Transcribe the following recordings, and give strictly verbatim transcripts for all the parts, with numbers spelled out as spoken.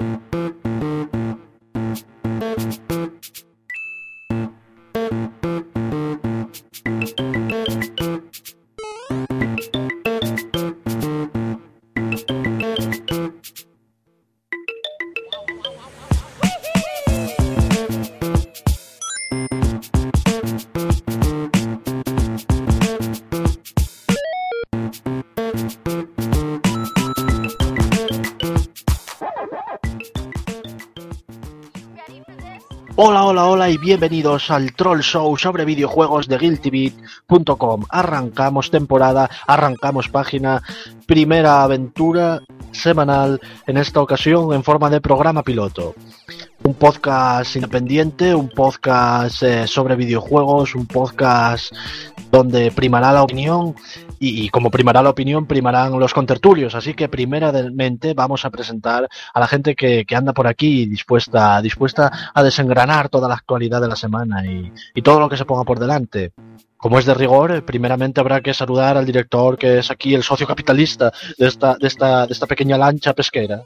Hola, hola, hola y bienvenidos al Troll Show sobre videojuegos de Guilty Beat punto com. Arrancamos temporada, arrancamos página, primera aventura semanal, en esta ocasión en forma de programa piloto. Un podcast independiente, un podcast eh, sobre videojuegos, un podcast donde primará la opinión y, y como primará la opinión, primarán los contertulios. Así que primeramente vamos a presentar a la gente que, que anda por aquí dispuesta, dispuesta a desengranar toda la actualidad de la semana y, y todo lo que se ponga por delante. Como es de rigor, primeramente habrá que saludar al director, que es aquí el socio capitalista de esta, de esta, de esta pequeña lancha pesquera.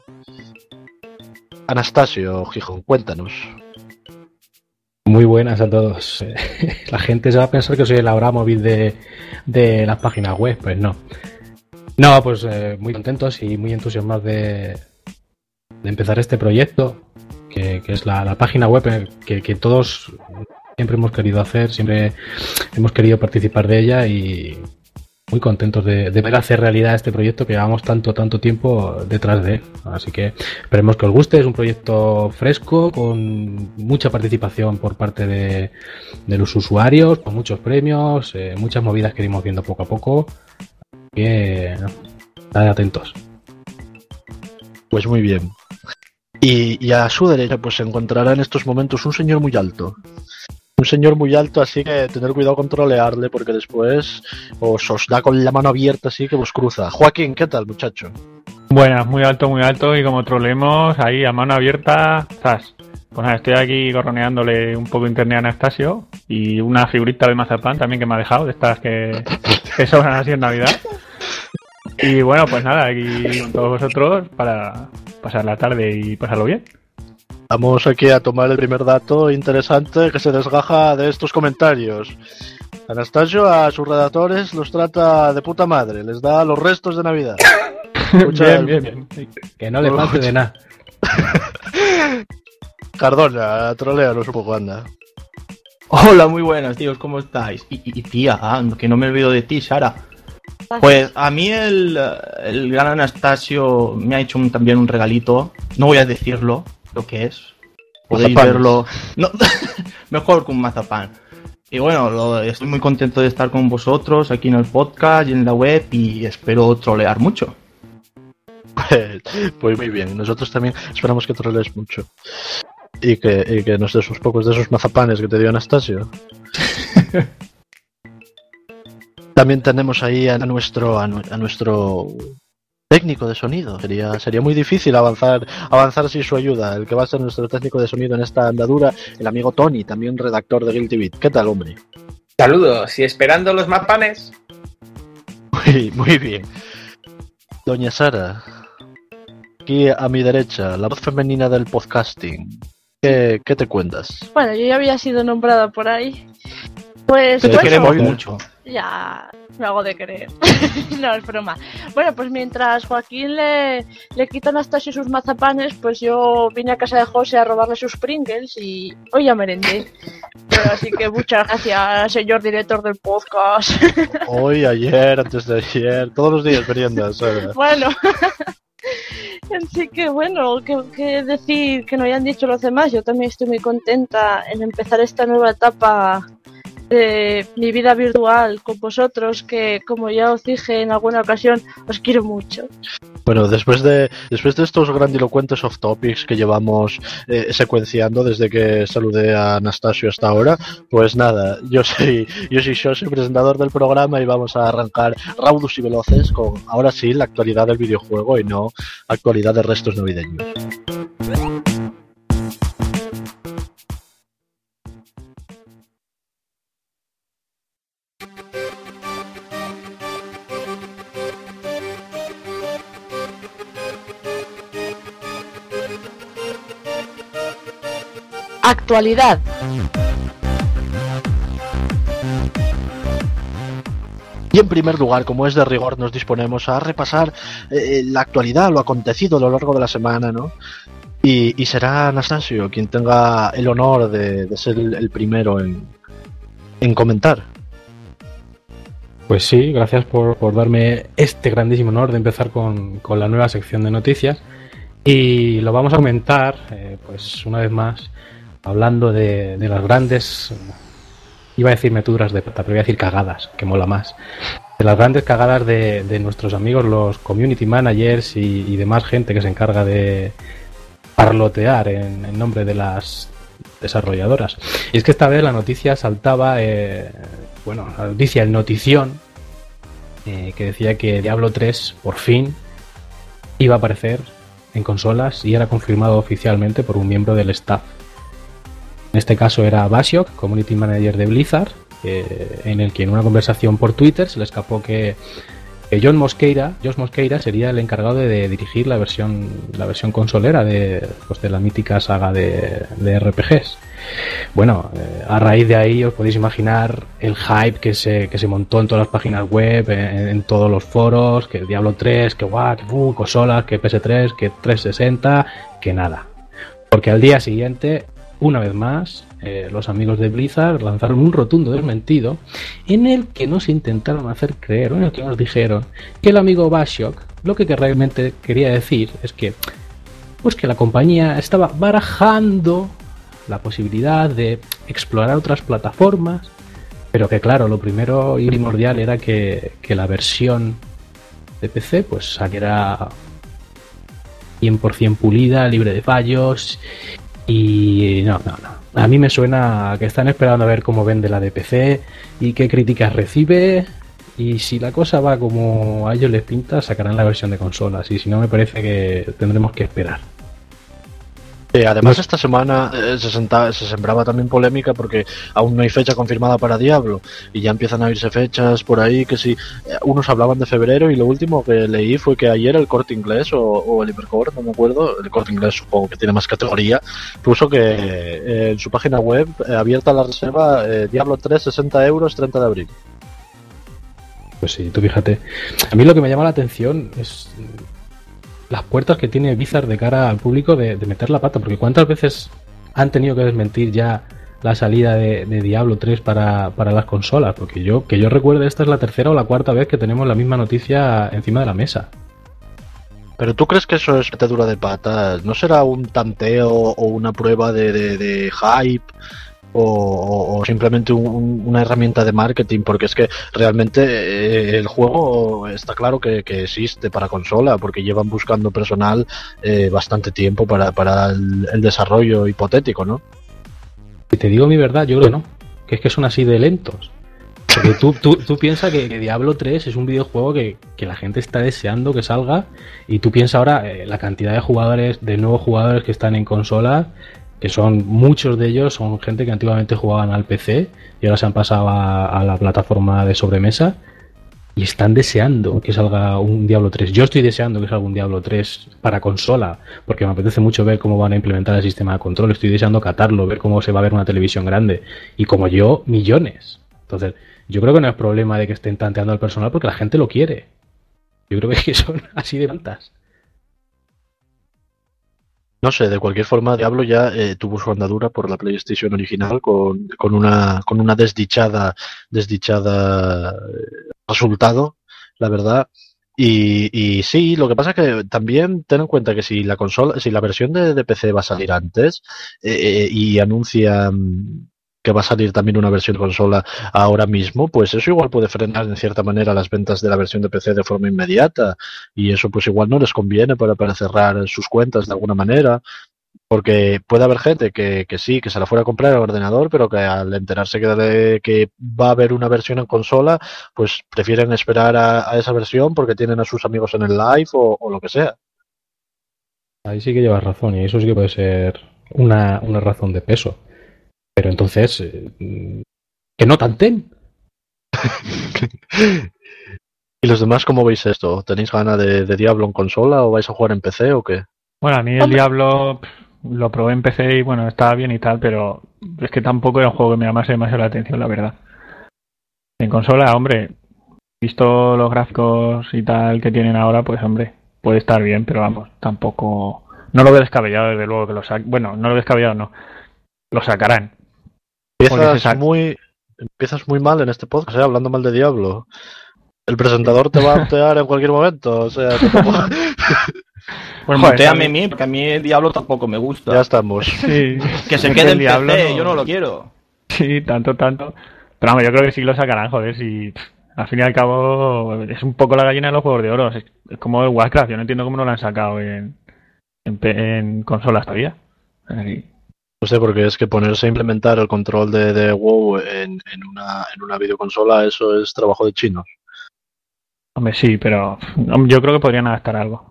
Anastasio Gijón, cuéntanos. Muy buenas a todos. La gente se va a pensar que soy el Abramovich de, de las páginas web, pues no. No, pues eh, muy contentos y muy entusiasmados de, de empezar este proyecto, que, que es la, la página web que, que todos siempre hemos querido hacer, siempre hemos querido participar de ella y muy contentos de, de ver hacer realidad este proyecto que llevamos tanto, tanto tiempo detrás de él. Así que esperemos que os guste. Es un proyecto fresco, con mucha participación por parte de, de los usuarios, con muchos premios, eh, muchas movidas que iremos viendo poco a poco. Así que, no, estad atentos. Pues muy bien. Y, y a su derecha pues se encontrará en estos momentos un señor muy alto. Un señor muy alto, así que tener cuidado con trolearle, porque después os, os da con la mano abierta así que os cruza. Joaquín, ¿qué tal, muchacho? Buenas, muy alto, muy alto, y como trolemos ahí a mano abierta, ¿sabes? Pues nada, estoy aquí gorroneándole un poco internet a Anastasio y una figurita de mazapán también que me ha dejado, de estas que, que sobran así en Navidad. Y bueno, pues nada, aquí con todos vosotros para pasar la tarde y pasarlo bien. Vamos aquí a tomar el primer dato interesante que se desgaja de estos comentarios. Anastasio a sus redactores los trata de puta madre, les da los restos de Navidad. Bien, bien, bien. Que no le falte de nada. Cardona, troleanos un poco, anda. Hola, muy buenas, tíos, ¿cómo estáis? Y, y, y tía, ah, que no me olvido de ti, Sara. Pues a mí el, el gran Anastasio me ha hecho un, también un regalito. No voy a decirlo lo que es. Podéis Mazapanes. verlo. No, mejor que un mazapán. Y bueno, lo, estoy muy contento de estar con vosotros aquí en el podcast y en la web y espero trolear mucho. Pues, pues muy bien, nosotros también esperamos que trolees mucho. Y que, y que nos des unos pocos de esos mazapanes que te dio Anastasio. También tenemos ahí a nuestro a, a nuestro técnico de sonido. Sería sería muy difícil avanzar avanzar sin su ayuda. El que va a ser nuestro técnico de sonido en esta andadura, el amigo Tony, también redactor de Guilty Beat. ¿Qué tal, hombre? Saludos y esperando los mapanes. Muy, muy bien. Doña Sara, aquí a mi derecha, la voz femenina del podcasting. ¿Qué, qué te cuentas? Bueno, yo ya había sido nombrada por ahí. Pues Te bueno, queremos mucho. ya me hago de creer. No, es broma. Bueno, pues mientras Joaquín le, le quita a Anastasio sus mazapanes, pues yo vine a casa de José a robarle sus Pringles y hoy ya merendé. Pero así que muchas gracias, señor director del podcast. Hoy, ayer, antes de ayer, todos los días meriendas, Sara. Bueno, así que bueno, ¿qué, qué decir que no hayan dicho los demás? Yo también estoy muy contenta en empezar esta nueva etapa de mi vida virtual con vosotros, que como ya os dije en alguna ocasión, os quiero mucho. Bueno, después de después de estos grandilocuentes off topics que llevamos eh, secuenciando desde que saludé a Anastasio hasta ahora, pues nada, yo soy yo soy yo soy presentador del programa y vamos a arrancar raudos y veloces con ahora sí la actualidad del videojuego y no actualidad de restos navideños. Actualidad. Y en primer lugar, como es de rigor, nos disponemos a repasar eh, la actualidad, lo acontecido a lo largo de la semana, ¿no? Y, y será Anastasio quien tenga el honor de, de ser el, el primero en, en comentar. Pues sí, gracias por, por darme este grandísimo honor de empezar con, con la nueva sección de noticias. Y lo vamos a comentar, eh, pues una vez más, hablando de, de las grandes... Iba a decir meturas de pata, pero voy a decir cagadas, que mola más. De las grandes cagadas de, de nuestros amigos, los community managers y, y demás gente que se encarga de parlotear en, en nombre de las desarrolladoras. Y es que esta vez la noticia saltaba, eh, bueno, la noticia, el notición, eh, que decía que Diablo tres por fin iba a aparecer en consolas y era confirmado oficialmente por un miembro del staff. En este caso era Basiok, Community Manager de Blizzard, eh, en el que en una conversación por Twitter se le escapó que, que John Mosqueira, Josh Mosqueira sería el encargado de, de dirigir la versión la versión consolera de, pues de la mítica saga de, de R P Gs. Bueno, eh, a raíz de ahí os podéis imaginar el hype que se, que se montó en todas las páginas web, en, en todos los foros, que Diablo tres, que guau, que uh, consolas, que P S tres, que trescientos sesenta, que nada. Porque al día siguiente, una vez más, eh, los amigos de Blizzard lanzaron un rotundo desmentido en el que nos intentaron hacer creer, o en el que nos dijeron que el amigo Basiok lo que realmente quería decir es que, pues que la compañía estaba barajando la posibilidad de explorar otras plataformas, pero que claro, lo primero y primordial era que, que la versión de P C pues saliera cien por ciento pulida, libre de fallos. Y no, no, no. A mí me suena a que están esperando a ver cómo vende la de P C y qué críticas recibe. Y si la cosa va como a ellos les pinta, sacarán la versión de consolas. Y si no, me parece que tendremos que esperar. Eh, además, esta semana eh, se, senta, se sembraba también polémica porque aún no hay fecha confirmada para Diablo y ya empiezan a irse fechas por ahí que si eh, unos hablaban de febrero y lo último que leí fue que ayer el Corte Inglés o, o el Hipercore, no me acuerdo, el Corte Inglés supongo que tiene más categoría, puso que eh, en su página web eh, abierta la reserva eh, Diablo tres, sesenta euros, treinta de abril. Pues sí, tú fíjate. A mí lo que me llama la atención es las puertas que tiene Blizzard de cara al público de, de meter la pata, porque cuántas veces han tenido que desmentir ya la salida de, de Diablo tres para, para las consolas, porque yo que yo recuerde esta es la tercera o la cuarta vez que tenemos la misma noticia encima de la mesa. ¿Pero tú crees que eso es metedura de patas? ¿No será un tanteo o una prueba de, de, de hype? O, o, o simplemente un, una herramienta de marketing, porque es que realmente eh, el juego está claro que, que existe para consola, porque llevan buscando personal eh, bastante tiempo para, para el, el desarrollo hipotético, ¿no? Si te digo mi verdad, yo creo que no, que es que son así de lentos. Porque tú, tú, tú piensas que, que Diablo tres es un videojuego que, que la gente está deseando que salga, y tú piensas ahora eh, la cantidad de jugadores, de nuevos jugadores que están en consola, que son muchos de ellos son gente que antiguamente jugaban al P C y ahora se han pasado a, a la plataforma de sobremesa y están deseando que salga un Diablo tres. Yo estoy deseando que salga un Diablo tres para consola porque me apetece mucho ver cómo van a implementar el sistema de control. Estoy deseando catarlo, ver cómo se va a ver una televisión grande, y como yo, millones. Entonces yo creo que no es problema de que estén tanteando al personal porque la gente lo quiere. Yo creo que son así de altas. No sé, de cualquier forma, Diablo ya eh, tuvo su andadura por la PlayStation original con, con una con una desdichada desdichada resultado, la verdad. Y, y sí, lo que pasa es que también ten en cuenta que si la consola, si la versión de, de P C va a salir antes eh, y anuncian que va a salir también una versión de consola ahora mismo, pues eso igual puede frenar en cierta manera las ventas de la versión de P C de forma inmediata, y eso pues igual no les conviene para, para cerrar sus cuentas de alguna manera, porque puede haber gente que, que sí, que se la fuera a comprar al ordenador, pero que al enterarse que, de, que va a haber una versión en consola, pues prefieren esperar a, a esa versión porque tienen a sus amigos en el live o, o lo que sea. Ahí sí que llevas razón, y eso sí que puede ser una, una razón de peso. Pero entonces, eh, que no tanten. ¿Y los demás cómo veis esto? ¿Tenéis ganas de, de Diablo en consola o vais a jugar en P C o qué? Bueno, a mí el Diablo lo probé en P C y bueno, estaba bien y tal, pero es que tampoco era un juego que me llamase demasiado la atención, la verdad. En consola, hombre, visto los gráficos y tal que tienen ahora, pues hombre, puede estar bien, pero vamos, tampoco... No lo veo descabellado, desde luego, que lo saquen. Bueno, no lo veo descabellado, no. Lo sacarán. Empiezas sac... muy, empiezas muy mal en este podcast, ¿eh? Hablando mal de Diablo. El presentador te va a mutear en cualquier momento, o sea... Tampoco... Pues muteame a mí, porque a mí el Diablo tampoco me gusta. Ya estamos. Sí. Que se quede en P C, no... yo no lo quiero. Sí, tanto, tanto. Pero vamos, yo creo que sí lo sacarán, joder, si... Al fin y al cabo, es un poco la gallina de los juegos de oro. Es, es como el Warcraft, yo no entiendo cómo no lo han sacado en, en, en consolas todavía. Así. No sé, porque es que ponerse a implementar el control de, de WoW en, en, una, en una videoconsola, eso es trabajo de chinos. Hombre, sí, pero yo creo que podrían adaptar algo.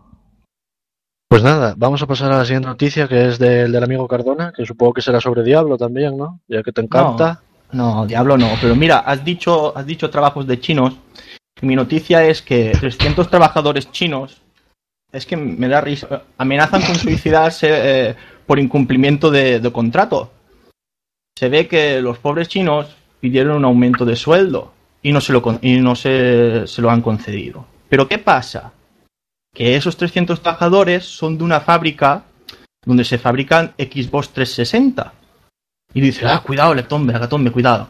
Pues nada, vamos a pasar a la siguiente noticia, que es del, del amigo Cardona, que supongo que será sobre Diablo también, ¿no? Ya que te encanta. No, no, Diablo no. Pero mira, has dicho, has dicho trabajos de chinos. Y mi noticia es que trescientos trabajadores chinos, es que me da risa, amenazan con suicidarse eh, por incumplimiento de, de contrato. Se ve que los pobres chinos pidieron un aumento de sueldo y no se lo, y no se, se lo han concedido. Pero ¿qué pasa? Que esos trescientos trabajadores son de una fábrica donde se fabrican Xbox trescientos sesenta. Y dice, ah, cuidado, Lectombe, Agatombe, cuidado.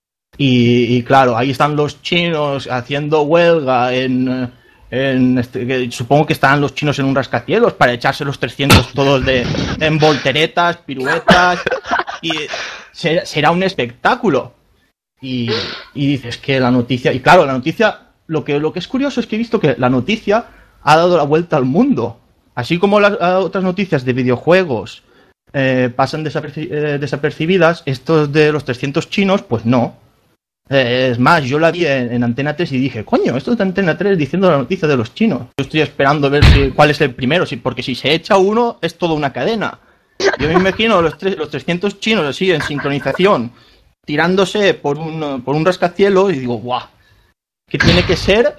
Y, y claro, ahí están los chinos haciendo huelga en... en este, que supongo que estarán los chinos en un rascacielos para echarse los trescientos todos de, en volteretas, piruetas. Y será, será un espectáculo. Y, y dices que la noticia... Y claro, la noticia... Lo que, lo que es curioso es que he visto que la noticia ha dado la vuelta al mundo. Así como las otras noticias de videojuegos eh, pasan desaperci- eh, desapercibidas, estos de los trescientos chinos, pues no. Eh, es más, yo la vi en, en Antena tres y dije, coño, esto es de Antena tres diciendo la noticia de los chinos. Yo estoy esperando a ver si, cuál es el primero, si, porque si se echa uno es toda una cadena. Yo me imagino los, tres, los trescientos chinos así en sincronización, tirándose por un, por un rascacielos y digo, guau, ¿qué tiene que ser?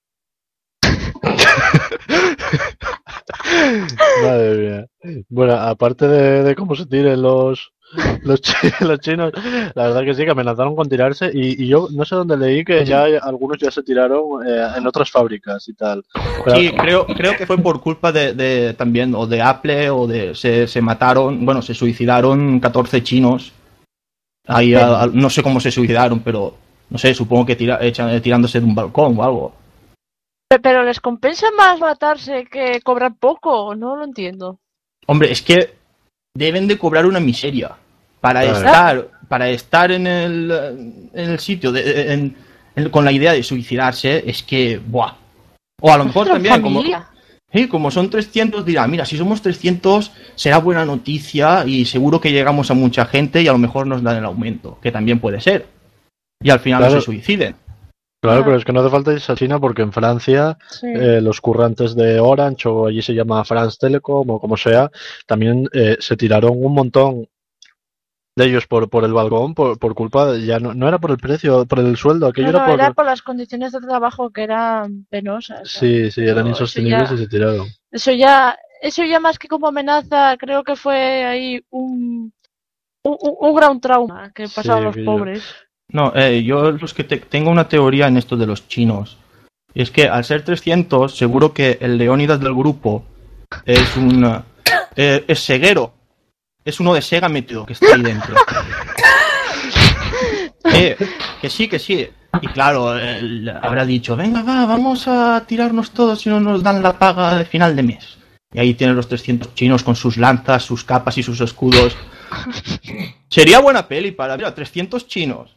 Madre mía. Bueno, aparte de, de cómo se tiren los, los, chi- los chinos, la verdad que sí, que amenazaron con tirarse y, y yo no sé dónde leí que ya hay- algunos ya se tiraron eh, en otras fábricas y tal. Pero, Sí, creo, creo que fue por culpa de, de también, o de Apple, o de... Se, se mataron, bueno, se suicidaron catorce chinos. Ahí, a- a- no sé cómo se suicidaron, pero... No sé, supongo que tira, echan, tirándose de un balcón o algo. Pero les compensa más matarse que cobrar poco, no lo entiendo. Hombre, es que deben de cobrar una miseria para Claro. estar para estar en el, en el sitio de, en, en- con la idea de suicidarse. Es que, buah. O a lo mejor Otra también, como, familia. sí, como son trescientos, dirá, mira, si somos trescientos será buena noticia y seguro que llegamos a mucha gente y a lo mejor nos dan el aumento, que también puede ser. Y al final Claro. no se suiciden. claro, pero es que no hace falta irse a China porque en Francia Sí. eh, los currantes de Orange o allí se llama France Telecom o como sea, también eh, se tiraron un montón de ellos por, por el balcón por, por culpa de, ya no, no era por el precio, por el sueldo, aquello No, no, era por... era por las condiciones de trabajo que eran penosas. Sí, sí, eran Pero eso insostenibles ya- y se tiraron. Eso ya, eso ya más que como amenaza, creo que fue ahí un, un, un- un gran trauma que pasaron Sí, los que yo- pobres. No, eh, yo los que te- tengo una teoría en esto de los chinos. Y es que al ser trescientos, seguro que el Leónidas del grupo es un... eh, es ceguero. Es uno de Sega metido que está ahí dentro. Eh, que sí, que sí. Y claro, él habrá dicho, venga, va, vamos a tirarnos todos si no nos dan la paga de final de mes. Y ahí tienen los trescientos chinos con sus lanzas, sus capas y sus escudos. Sería buena peli para, mira, trescientos chinos.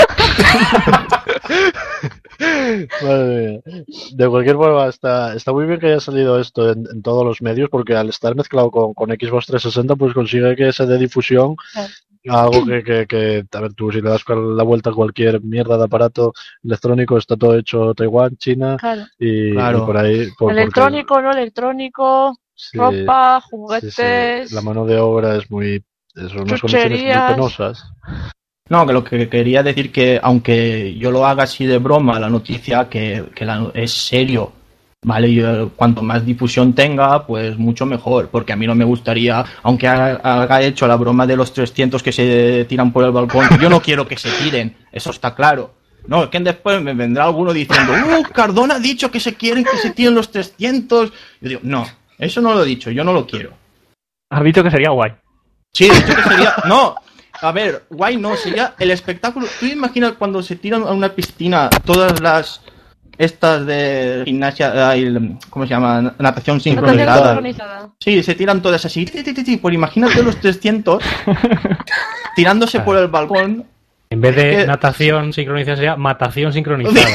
Madre mía. De cualquier forma, está, está muy bien que haya salido esto en, en todos los medios, porque al estar mezclado con, con Xbox trescientos sesenta, pues consigue que se dé difusión a algo que, que, que, a ver, tú si le das la vuelta a cualquier mierda de aparato electrónico, está todo hecho Taiwán, China Claro. y, Claro. y por ahí. Por, porque- Electrónico, no electrónico, sí, ropa, sí, sí, juguetes. la mano de obra es muy. Son unas condiciones muy Chucherías. penosas. No, que lo que quería decir que, aunque yo lo haga así de broma, la noticia, que, que la- es serio. Vale, y eh, cuanto más difusión tenga, pues mucho mejor, porque a mí no me gustaría, aunque haga, haga hecho la broma de los trescientos que se tiran por el balcón, yo no quiero que se tiren, eso está claro. No, es que después me vendrá alguno diciendo, ¡uh, Cardona ha dicho que se quieren que se tiren los trescientos! Yo digo, no, eso no lo he dicho, yo no lo quiero. Has dicho que sería guay. Sí, he dicho que sería... No, a ver, guay no, sería el espectáculo. ¿Tú imaginas cuando se tiran a una piscina todas las... Estas de gimnasia, ¿cómo se llama? Natación sincronizada. sincronizada. Sí, se tiran todas así. Ti, ti, ti, ti. Pues imagínate los trescientos tirándose por el balcón. En vez de que... natación sincronizada sería matación sincronizada.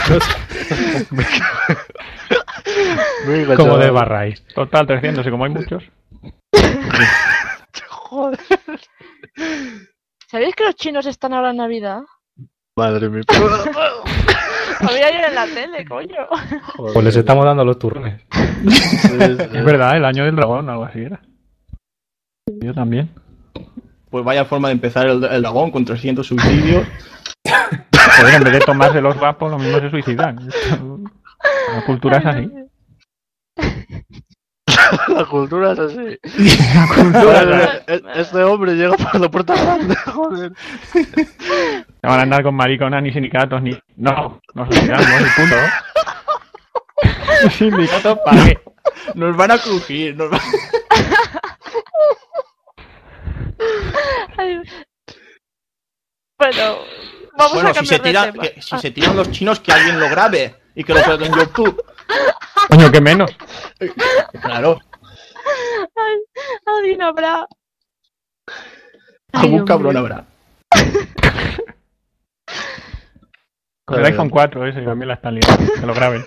Como de Barrais. Total, trescientos, y como hay muchos. Joder. ¿Sabéis que los chinos están ahora en Navidad? Madre mía. Había ayer en la tele, coño. Joder. Pues les estamos dando los turrones. Sí, sí. Es verdad, el año del dragón, algo así era. Yo también. Pues vaya forma de empezar el, el dragón con trescientos suicidios. Joder, en vez de tomarse los vapos, lo mismo se suicidan. La cultura es así. La cultura es así. La cultura es así. Joder, este hombre llega por la puerta grande, joder. No van a andar con mariconas ni sindicatos ni... No, nos suicidamos y punto. Sindicatos para qué. Nos van a crujir, nos van... Ay. Bueno, vamos Bueno, a si se, cambiar de tiran, tema. que, si se tiran los chinos, que alguien lo grabe y que lo juegue en YouTube. Coño, que menos. Claro. Ay, Adina habrá. Algún cabrón habrá. Con el iPhone cuatro ese también la están liando. Que lo graben.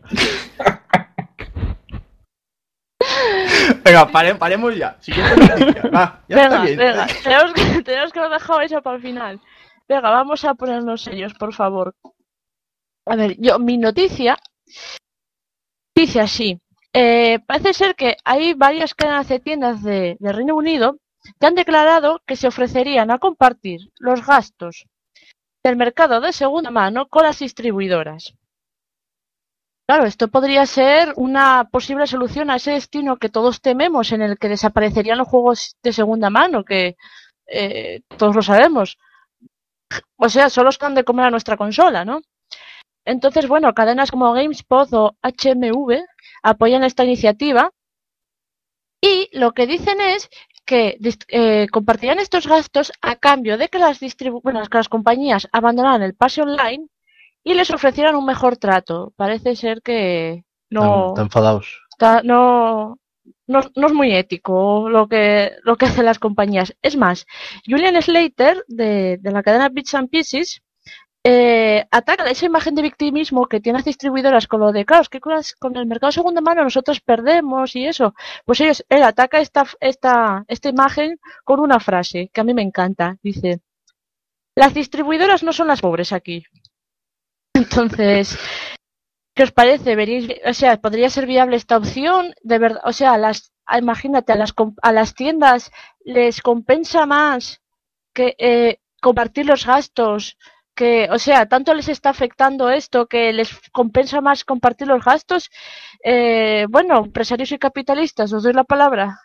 Venga, pare, paremos ya. Siguiente noticia. Va, ya Venga, está bien. venga, tenemos que, tenemos que dejar eso para el final. Venga, vamos a ponernos serios, por favor. A ver, yo, mi noticia dice así. Eh, parece ser que hay varias cadenas de tiendas de, de Reino Unido que han declarado que se ofrecerían a compartir los gastos del mercado de segunda mano con las distribuidoras. Claro, esto podría ser una posible solución a ese destino que todos tememos, en el que desaparecerían los juegos de segunda mano, que eh, todos lo sabemos. O sea, solo están de comer a nuestra consola, ¿no? Entonces, bueno, cadenas como GameSpot o H M V apoyan esta iniciativa y lo que dicen es que eh, compartirán estos gastos a cambio de que las, distribu bueno, que las compañías abandonaran el pase online y les ofrecieran un mejor trato. Parece ser que no... Están enfadados. Está, no, no, no es muy ético lo que, lo que hacen las compañías. Es más, Julian Slater, de, de la cadena Bits and Pieces, eh, ataca esa imagen de victimismo que tienen las distribuidoras con lo de, claro, es que con, las, con el mercado de segunda mano nosotros perdemos y eso. Pues ellos, él ataca esta, esta, esta imagen con una frase que a mí me encanta. Dice, las distribuidoras no son las pobres aquí. Entonces, ¿qué os parece? ¿Veréis? O sea, ¿podría ser viable esta opción? De verdad, o sea, las, imagínate, a las, a las tiendas les compensa más que eh, compartir los gastos, que, o sea, tanto les está afectando esto que les compensa más compartir los gastos. Eh, bueno, empresarios y capitalistas, os doy la palabra.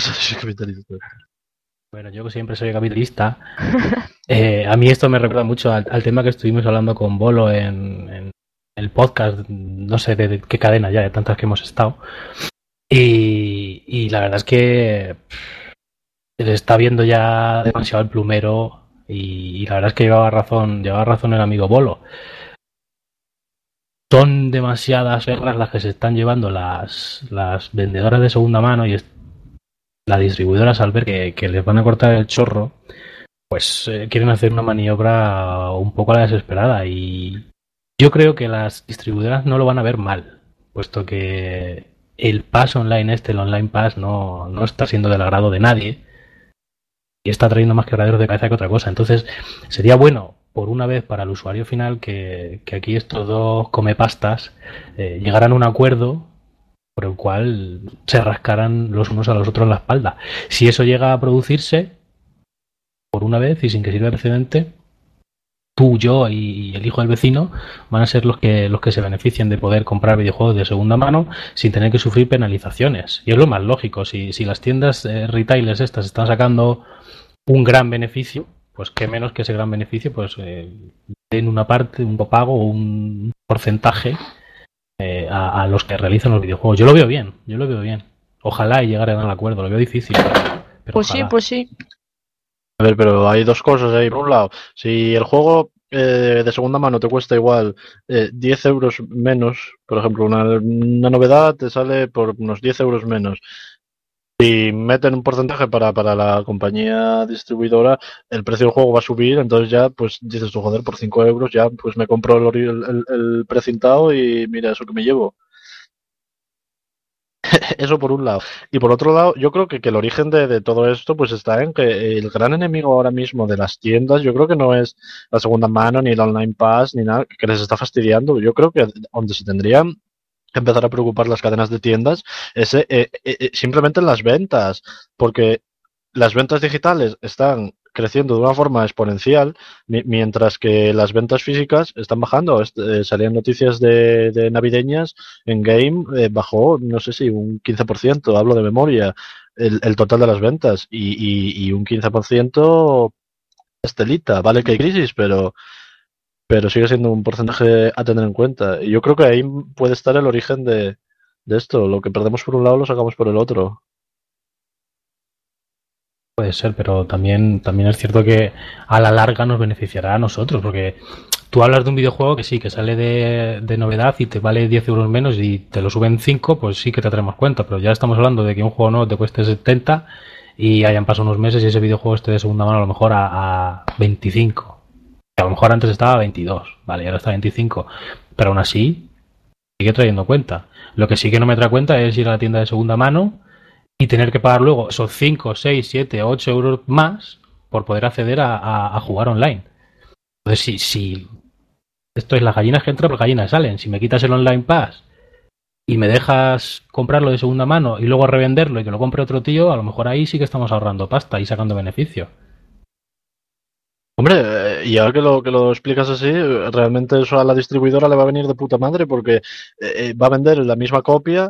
Bueno, yo que siempre soy capitalista, eh, a mí esto me recuerda mucho al, al tema que estuvimos hablando con Bolo en, en el podcast, no sé de, de qué cadena ya, de tantas que hemos estado, y, y la verdad es que se le está viendo ya demasiado el plumero y, y la verdad es que llevaba razón, llevaba razón el amigo Bolo. Son demasiadas reglas las que se están llevando las, las vendedoras de segunda mano y las distribuidoras, al ver que, que les van a cortar el chorro, pues eh, quieren hacer una maniobra un poco a la desesperada, y yo creo que las distribuidoras no lo van a ver mal, puesto que el pass online este, el online pass, no, no está siendo del agrado de nadie y está trayendo más quebraderos de cabeza que otra cosa. Entonces sería bueno, por una vez, para el usuario final, que, que aquí estos dos comepastas eh, llegaran a un acuerdo por el cual se rascaran los unos a los otros la espalda. Si eso llega a producirse, por una vez y sin que sirva de precedente, tú, yo y el hijo del vecino van a ser los que los que se beneficien de poder comprar videojuegos de segunda mano sin tener que sufrir penalizaciones. Y es lo más lógico. Si, si las tiendas eh, retailers estas están sacando un gran beneficio, pues qué menos que ese gran beneficio, pues eh, den una parte, un copago o un porcentaje eh, a, a los que realizan los videojuegos. Yo lo veo bien, yo lo veo bien. Ojalá y llegaran al acuerdo, lo veo difícil. Pero, pero Pues ojalá. sí, pues sí. A ver, pero hay dos cosas ahí. Por un lado, si el juego eh, de segunda mano te cuesta igual eh, diez euros menos, por ejemplo, una, una novedad te sale por unos diez euros menos. Si meten un porcentaje para, para la compañía distribuidora, el precio del juego va a subir, entonces ya pues dices tú, joder, por cinco euros ya pues me compro el, ori- el, el- el precintado y mira eso que me llevo. Eso por un lado. Y por otro lado, yo creo que, que el origen de, de todo esto pues está en que el gran enemigo ahora mismo de las tiendas, yo creo que no es la segunda mano, ni el online pass, ni nada, que les está fastidiando. Yo creo que donde se tendrían que empezar a preocupar las cadenas de tiendas es eh, eh, eh, simplemente en las ventas, porque las ventas digitales están creciendo de una forma exponencial, mi- mientras que las ventas físicas están bajando. Est- eh, salían noticias de, de navideñas en Game, eh, bajó, no sé si un quince por ciento, hablo de memoria, el, el total de las ventas, y, y, y un quince por ciento estelita. Vale que hay crisis, pero, pero sigue siendo un porcentaje a tener en cuenta. Y yo creo que ahí puede estar el origen de, de esto. Lo que perdemos por un lado lo sacamos por el otro. Puede ser, pero también, también es cierto que a la larga nos beneficiará a nosotros, porque tú hablas de un videojuego que sí, que sale de, de novedad y te vale diez euros menos y te lo suben cinco, pues sí que te traemos cuenta, pero ya estamos hablando de que un juego nuevo te cueste setenta y hayan pasado unos meses y ese videojuego esté de segunda mano a lo mejor a, a veinticinco. A lo mejor antes estaba a veintidós, vale, y ahora está a veinticinco, pero aún así sigue trayendo cuenta. Lo que sí que no me trae cuenta es ir a la tienda de segunda mano y tener que pagar luego esos cinco, seis, siete, ocho euros más por poder acceder a, a, a jugar online. Entonces, si, si esto es las gallinas que entran, pues gallinas salen. Si me quitas el online pass y me dejas comprarlo de segunda mano y luego revenderlo y que lo compre otro tío, a lo mejor ahí sí que estamos ahorrando pasta y sacando beneficio. Hombre, eh, y ahora que lo, que lo explicas así, eh, realmente eso a la distribuidora le va a venir de puta madre porque eh, eh, va a vender la misma copia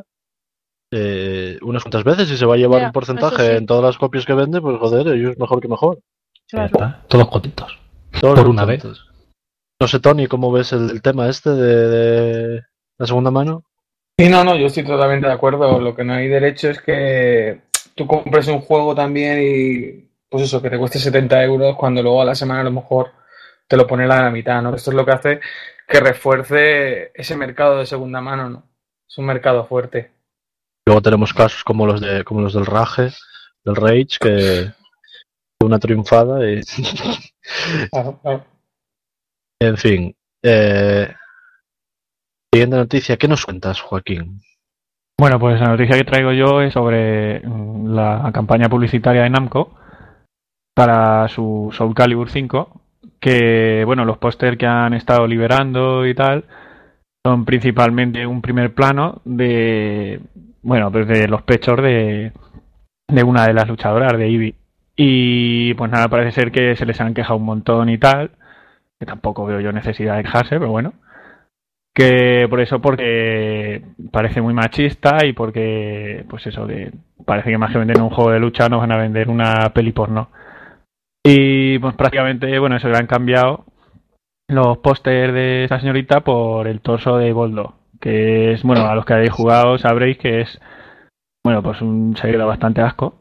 eh, unas cuantas veces y se va a llevar Ya, un porcentaje eso sí. en todas las copias que vende, pues joder, ellos mejor que mejor. Ya Claro. está, todos contentos. Todos Por una vez. contentos. No sé, Tony, ¿cómo ves el, el tema este de, de la segunda mano? Sí, no, no, yo estoy totalmente de acuerdo. Lo que no hay derecho es que tú compres un juego también y, pues eso, que te cueste setenta euros cuando luego a la semana a lo mejor te lo pone a la mitad, ¿no? Esto es lo que hace que refuerce ese mercado de segunda mano, ¿no? Es un mercado fuerte. Luego tenemos casos como los de como los del Rage, del Rage, que fue una triunfada y Claro, claro. en fin. Eh, siguiente noticia, ¿qué nos cuentas, Joaquín? Bueno, pues la noticia que traigo yo es sobre mm, la campaña publicitaria de Namco para su Soul Calibur cinco, que, bueno, los póster que han estado liberando y tal son principalmente un primer plano de, bueno, pues de los pechos de, de una de las luchadoras de Eevee. Y pues nada, parece ser que se les han quejado un montón y tal, que tampoco veo yo necesidad de quejarse, pero bueno. Que por eso, porque parece muy machista y porque, pues eso, que parece que más que vender un juego de lucha nos van a vender una peli porno. Y pues prácticamente, bueno, eso le han cambiado los pósters de esa señorita por el torso de Boldo, que es, bueno, a los que habéis jugado sabréis que es, bueno, pues un seguido bastante asco.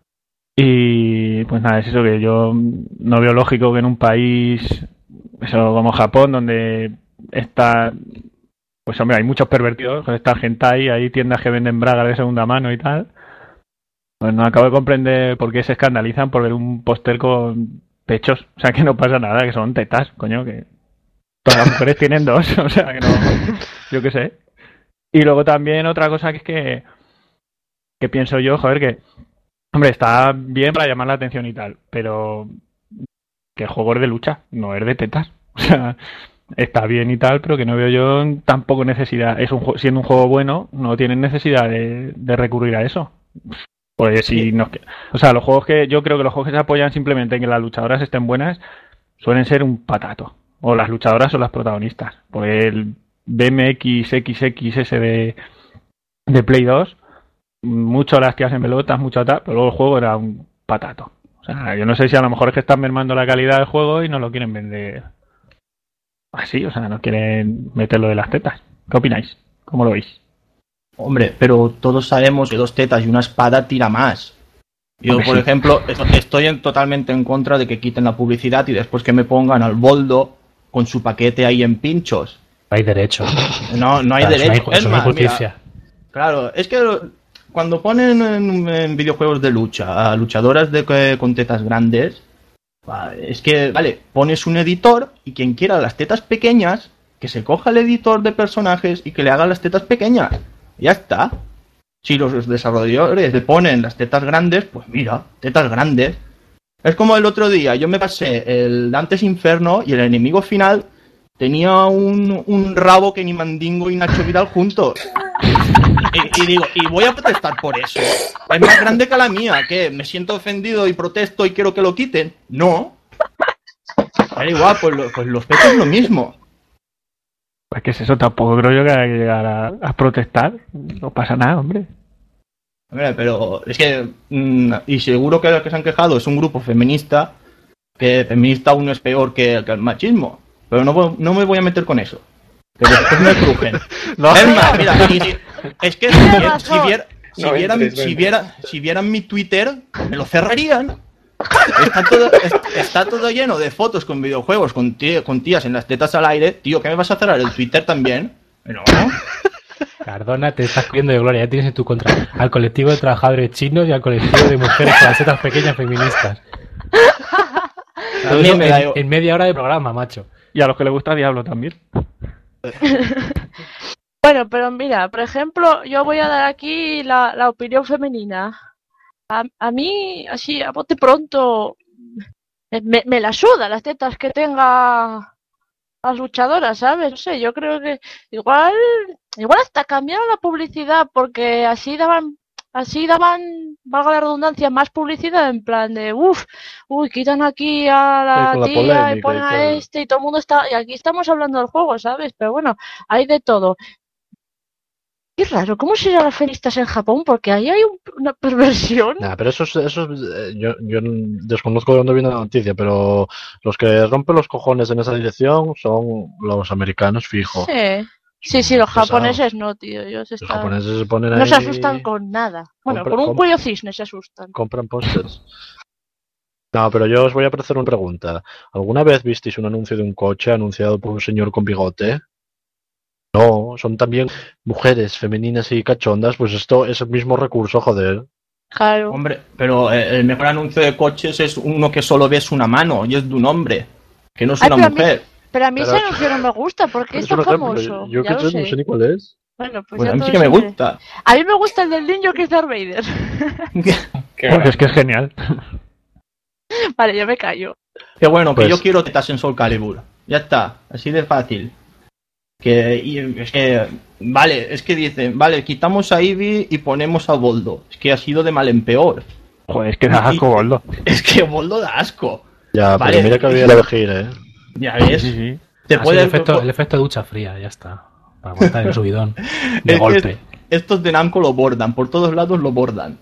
Y pues nada, es eso, que yo no veo lógico que en un país, eso como Japón, donde está, pues hombre, hay muchos pervertidos, está hentai, hay tiendas que venden bragas de segunda mano y tal. Pues no acabo de comprender por qué se escandalizan por ver un póster con pechos. O sea, que no pasa nada, que son tetas, coño, que todas las mujeres tienen dos, o sea, que no, yo qué sé. Y luego también otra cosa que es que, que pienso yo, joder, que, hombre, está bien para llamar la atención y tal, pero que el juego es de lucha, no es de tetas. O sea, está bien y tal, pero que no veo yo tampoco necesidad. Es un, siendo un juego bueno, no tienen necesidad de, de recurrir a eso. Pues si no, o sea, los juegos que yo creo que los juegos que se apoyan simplemente en que las luchadoras estén buenas suelen ser un patato. o las luchadoras son las protagonistas. Pues el B M X X X S de, de Play dos, mucho las tías en pelotas, mucho tal, pero luego el juego era un patato. O sea, yo no sé si a lo mejor es que están mermando la calidad del juego y no lo quieren vender así, o sea, no quieren meterlo de las tetas. ¿Qué opináis? ¿Cómo lo veis? Hombre, pero todos sabemos que dos tetas y una espada tira más. Yo, Hombre, por sí. ejemplo, estoy en- totalmente en contra de que quiten la publicidad y después que me pongan al boldo con su paquete ahí en pinchos. No hay derecho. No, no hay Claro, es una derecho. inju- Es es una más, mira, injusticia. claro, es que lo- cuando ponen en, en videojuegos de lucha a luchadoras de, que- con tetas grandes, va, es que, vale, pones un editor y quien quiera las tetas pequeñas, que se coja el editor de personajes y que le haga las tetas pequeñas. Ya está. Si los desarrolladores le ponen las tetas grandes, pues mira, tetas grandes. Es como el otro día, yo me pasé el Dantes Inferno y el enemigo final tenía un, un rabo que ni Mandingo y Nacho Vidal juntos. Y, y digo, y voy a protestar por eso. Es más grande que la mía, que me siento ofendido y protesto y quiero que lo quiten. No. Da igual, pues, lo- pues los pechos es lo mismo. Pues que es eso, tampoco creo yo que haya que llegar a, a protestar. No pasa nada, hombre. Hombre, pero es que, mm, y seguro que los que se han quejado es un grupo feminista, que feminista aún es peor que, que el machismo. Pero no, voy- no me voy a meter con eso. Que después me crujen. No. Es más, mira, y si- es que si, Tienes vier- razón. si vier- si No vieran, entres, no si, entres. viera- si vieran mi Twitter, me lo cerrarían. Está todo, es- está todo lleno de fotos con videojuegos, con, tí- con tías en las tetas al aire. Tío, ¿qué me vas a cerrar el Twitter también? No. Cardona, te estás cogiendo de gloria, ya tienes en tu contra al colectivo de trabajadores chinos y al colectivo de mujeres con las tetas pequeñas feministas. Todo También eso me en, da igual. en media hora de programa, macho. Y a los que les gusta Diablo también. Bueno, pero mira, por ejemplo, yo voy a dar aquí la, la opinión femenina. A, a mí, así, a bote pronto, me, me la suda las tetas que tenga las luchadoras, ¿sabes? No sé, yo creo que igual, igual hasta cambiaron la publicidad porque así daban, así daban, valga la redundancia, más publicidad en plan de, uff, uy, quitan aquí a Sí, la con la tía polémica y y ponen a tal. este y todo el mundo está, y aquí estamos hablando del juego, ¿sabes? Pero bueno, hay de todo. Qué raro, ¿cómo serán las feministas en Japón? Porque ahí hay un- una perversión. Nah, pero eso es, eso es, eh, yo, yo desconozco de dónde viene la noticia, pero los que rompen los cojones en esa dirección son los americanos, fijo. Sí, sí, sí, los Pesados. japoneses no, tío. Ellos Los están... japoneses se ponen ahí, No se asustan con nada. Bueno, Compra- con un com- cuello cisne se asustan. compran pósters. No, pero yo os voy a hacer una pregunta. ¿Alguna vez visteis un anuncio de un coche anunciado por un señor con bigote? No, son también mujeres femeninas y cachondas, pues esto es el mismo recurso, joder. Claro. Hombre, pero eh, el mejor anuncio de coches es uno que solo ves una mano y es de un hombre, que no es Ay, una pero a mí- mujer. Pero a mí Pero- ese anuncio no me gusta porque es Es un tan ejemplo, famoso. yo Ya que lo sé, sé. no sé ni cuál es. Bueno, pues Bueno, ya a mí sí todos que me sabré. gusta. A mí me gusta el del niño que es Darth Vader. Qué Pues va. es que es genial. Vale, yo me callo. Que bueno, que Pues- yo quiero tetas en Soul Calibur. Ya está, así de fácil. Que y, es que vale, es que dicen, vale, quitamos a Ivy y ponemos a Boldo. Es que ha sido de mal en peor. Joder, es que da asco, Goldo. Es que Boldo da asco. Ya, Vale. pero mira que había elegir, ¿eh? Ya Sí, ves, sí, sí. te Así puede el, efecto, el efecto ducha fría, ya está. Para aguantar el subidón. De Es que golpe. estos de Namco lo bordan, por todos lados lo bordan.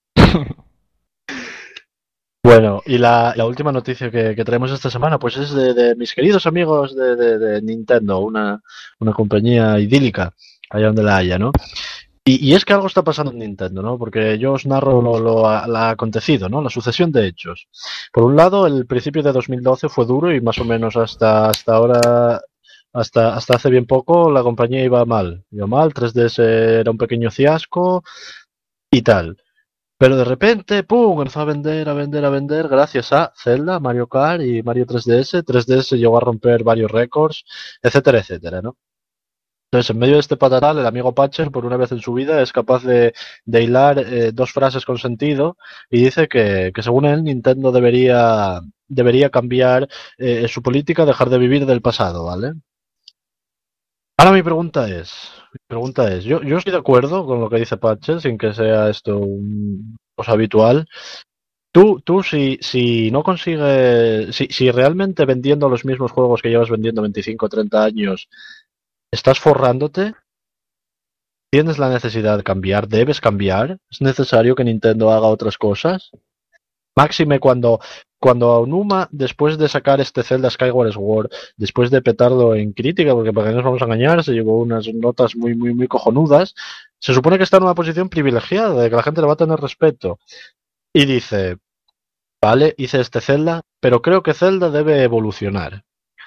Bueno, y la, la última noticia que, que traemos esta semana, pues es de, de mis queridos amigos de, de- de Nintendo, una, una compañía idílica, allá donde la haya, ¿no? Y, y es que algo está pasando en Nintendo, ¿no? Porque yo os narro lo, lo, ha- lo acontecido, ¿no? La sucesión de hechos. Por un lado, el principio de dos mil doce fue duro y más o menos hasta, hasta ahora, hasta, hasta hace bien poco, la compañía iba mal. Iba mal, tres D S era un pequeño fiasco y tal. Pero de repente, ¡pum!, empezó a vender, a vender, a vender, gracias a Zelda, Mario Kart y Mario tres D S. tres D S llegó a romper varios récords, etcétera, etcétera, ¿no? Entonces, en medio de este patatal, el amigo Patcher, por una vez en su vida, es capaz de, de hilar eh, dos frases con sentido y dice que, que según él, Nintendo debería, debería cambiar eh, su política, dejar de vivir del pasado, ¿vale? Ahora mi pregunta es, mi pregunta es, yo, yo estoy de acuerdo con lo que dice Patcher, sin que sea esto una cosa habitual, Tú, tú si, si no consigues, si, si realmente vendiendo los mismos juegos que llevas vendiendo veinticinco o treinta años, estás forrándote, tienes la necesidad de cambiar, debes cambiar, es necesario que Nintendo haga otras cosas. Máxime cuando, cuando Aonuma, después de sacar este Zelda Skyward Sword, después de petarlo en crítica, porque para que no nos vamos a engañar, se llevó unas notas muy, muy, muy cojonudas, se supone que está en una posición privilegiada, de que la gente le va a tener respeto. Y dice, vale, hice este Zelda, pero creo que Zelda debe evolucionar.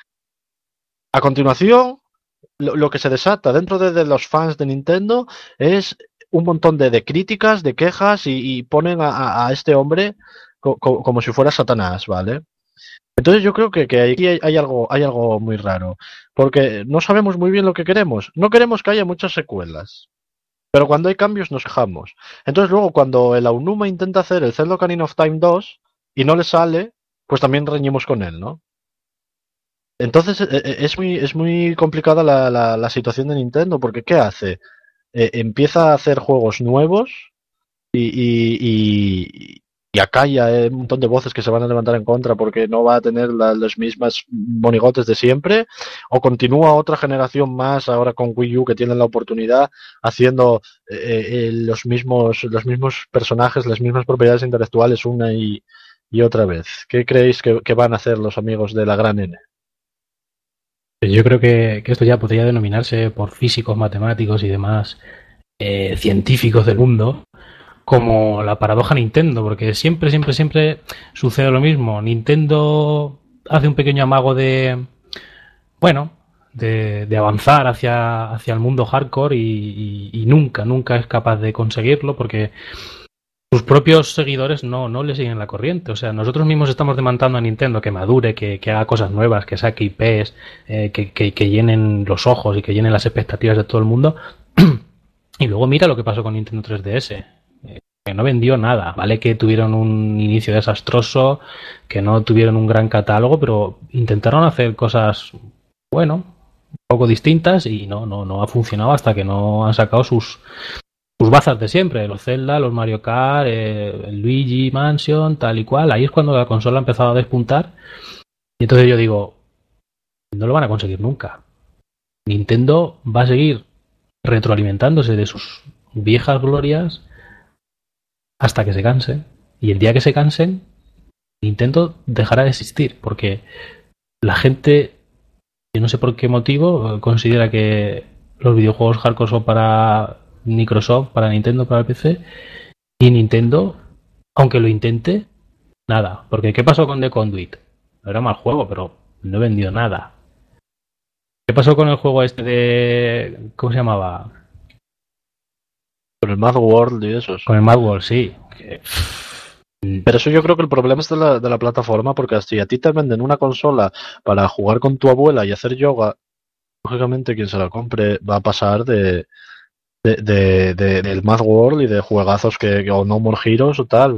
A continuación, lo, lo que se desata dentro de, de los fans de Nintendo es un montón de, de críticas, de quejas, y, y ponen a, a, a este hombre co, co, como si fuera Satanás, ¿vale? Entonces yo creo que, que aquí hay, hay, algo, hay algo muy raro, porque no sabemos muy bien lo que queremos. No queremos que haya muchas secuelas, pero cuando hay cambios nos quejamos. Entonces luego cuando el Aonuma intenta hacer el Zelda Ocarina of Time dos y no le sale, pues también reñimos con él, ¿no? Entonces es muy, es muy complicada la, la, la situación de Nintendo, porque ¿qué hace? Eh, empieza a hacer juegos nuevos y, y, y, y acalla eh, un montón de voces que se van a levantar en contra porque no va a tener la, las mismas monigotes de siempre, o continúa otra generación más ahora con Wii U que tienen la oportunidad haciendo eh, eh, los mismos los mismos personajes, las mismas propiedades intelectuales una y, y otra vez. ¿Qué creéis que, que van a hacer los amigos de la gran N? Yo creo que, que esto ya podría denominarse por físicos, matemáticos y demás eh, científicos del mundo como la paradoja Nintendo, porque siempre, siempre, siempre sucede lo mismo. Nintendo hace un pequeño amago de, bueno, de, de avanzar hacia, hacia el mundo hardcore y, y, y nunca, nunca es capaz de conseguirlo porque sus propios seguidores no, no le siguen la corriente. O sea, nosotros mismos estamos demandando a Nintendo que madure, que, que haga cosas nuevas, que saque I Pes, eh, que, que, que llenen los ojos y que llenen las expectativas de todo el mundo. Y luego mira lo que pasó con Nintendo tres D S. Eh, que no vendió nada. Vale que tuvieron un inicio desastroso, que no tuvieron un gran catálogo, pero intentaron hacer cosas, bueno, un poco distintas y no, no, no ha funcionado hasta que no han sacado sus... sus bazas de siempre, los Zelda, los Mario Kart, eh, el Luigi Mansion, tal y cual. Ahí es cuando la consola ha empezado a despuntar. Y entonces yo digo, no lo van a conseguir nunca. Nintendo va a seguir retroalimentándose de sus viejas glorias hasta que se canse. Y el día que se cansen, Nintendo dejará de existir. Porque la gente, yo no sé por qué motivo, considera que los videojuegos hardcore son para Microsoft, para Nintendo, para el P C, y Nintendo, aunque lo intente, nada. Porque ¿qué pasó con The Conduit? No era mal juego, pero no vendió nada. ¿Qué pasó con el juego este de... ¿cómo se llamaba? Con el Mad World y esos. Con el Mad World, sí. Que... Pero eso yo creo que el problema es de la, de la plataforma, porque si a ti te venden una consola para jugar con tu abuela y hacer yoga, lógicamente quien se la compre va a pasar de... De, de, de, del Mad World y de juegazos que, que o No More Heroes o tal.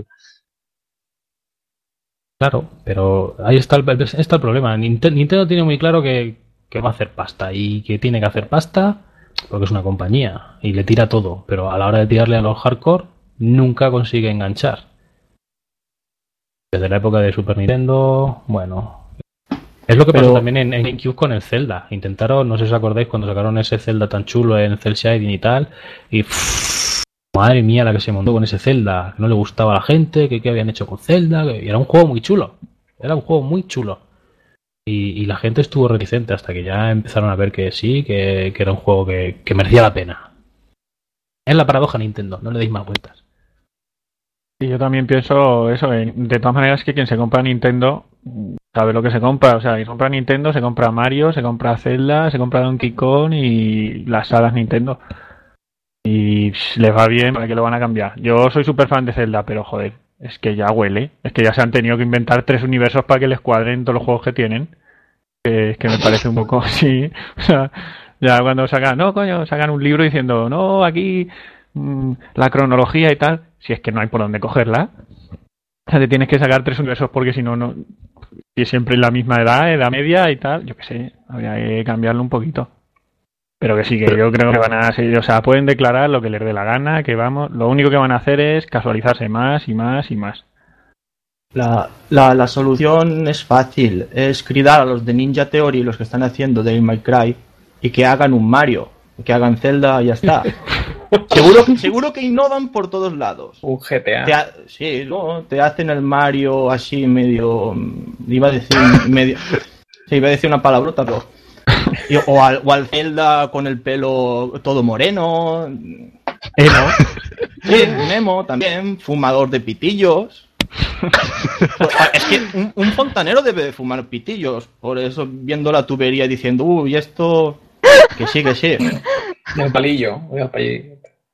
Claro, pero ahí está el, está el problema. Nintendo, Nintendo tiene muy claro que, que va a hacer pasta y que tiene que hacer pasta porque es una compañía y le tira todo, pero a la hora de tirarle a los hardcore nunca consigue enganchar. Desde la época de Super Nintendo, bueno... Es lo que pasó pero... también en, en GameCube con el Zelda. Intentaron, no sé si os acordáis, cuando sacaron ese Zelda tan chulo en Cell Shading y tal. Y pff, madre mía la que se montó con ese Zelda. Que no le gustaba a la gente, que qué habían hecho con Zelda. Que era un juego muy chulo. Era un juego muy chulo. Y, y la gente estuvo reticente hasta que ya empezaron a ver que sí, que, que era un juego que, que merecía la pena. Es la paradoja Nintendo, no le deis más vueltas. Y yo también pienso eso. De todas maneras, que quien se compra Nintendo sabe lo que se compra. O sea, quien compra Nintendo se compra Mario, se compra Zelda, se compra Donkey Kong y las salas Nintendo. Y pff, les va bien, ¿para qué lo van a cambiar? Yo soy súper fan de Zelda, pero joder, es que ya huele. Es que ya se han tenido que inventar tres universos para que les cuadren todos los juegos que tienen. Eh, es que me parece un poco así. O sea, ya cuando sacan, no, coño, sacan un libro diciendo, no, aquí mmm, la cronología y tal. Si es que no hay por dónde cogerla. O sea, te tienes que sacar tres universos porque si no, no. Si es siempre la misma edad, edad media y tal, yo qué sé, habría que cambiarlo un poquito. Pero que sí, que yo creo que van a seguir, o sea, pueden declarar lo que les dé la gana, que vamos, lo único que van a hacer es casualizarse más y más y más. La, la, la solución es fácil, es criar a los de Ninja Theory, los que están haciendo Devil May Cry, y que hagan un Mario, que hagan Zelda y ya está. Seguro, seguro que innovan por todos lados. Un G T A. Te ha, sí, ¿no? Te hacen el Mario así medio... Iba a decir medio... Sí, iba a decir una palabrota, pero... Y, o, al, o al Zelda con el pelo todo moreno. Emo. Sí, un emo también, fumador de pitillos. Es que un, un fontanero debe de fumar pitillos. Por eso viendo la tubería y diciendo, uy, esto... Que sí, que sí. Un palillo. Un palillo.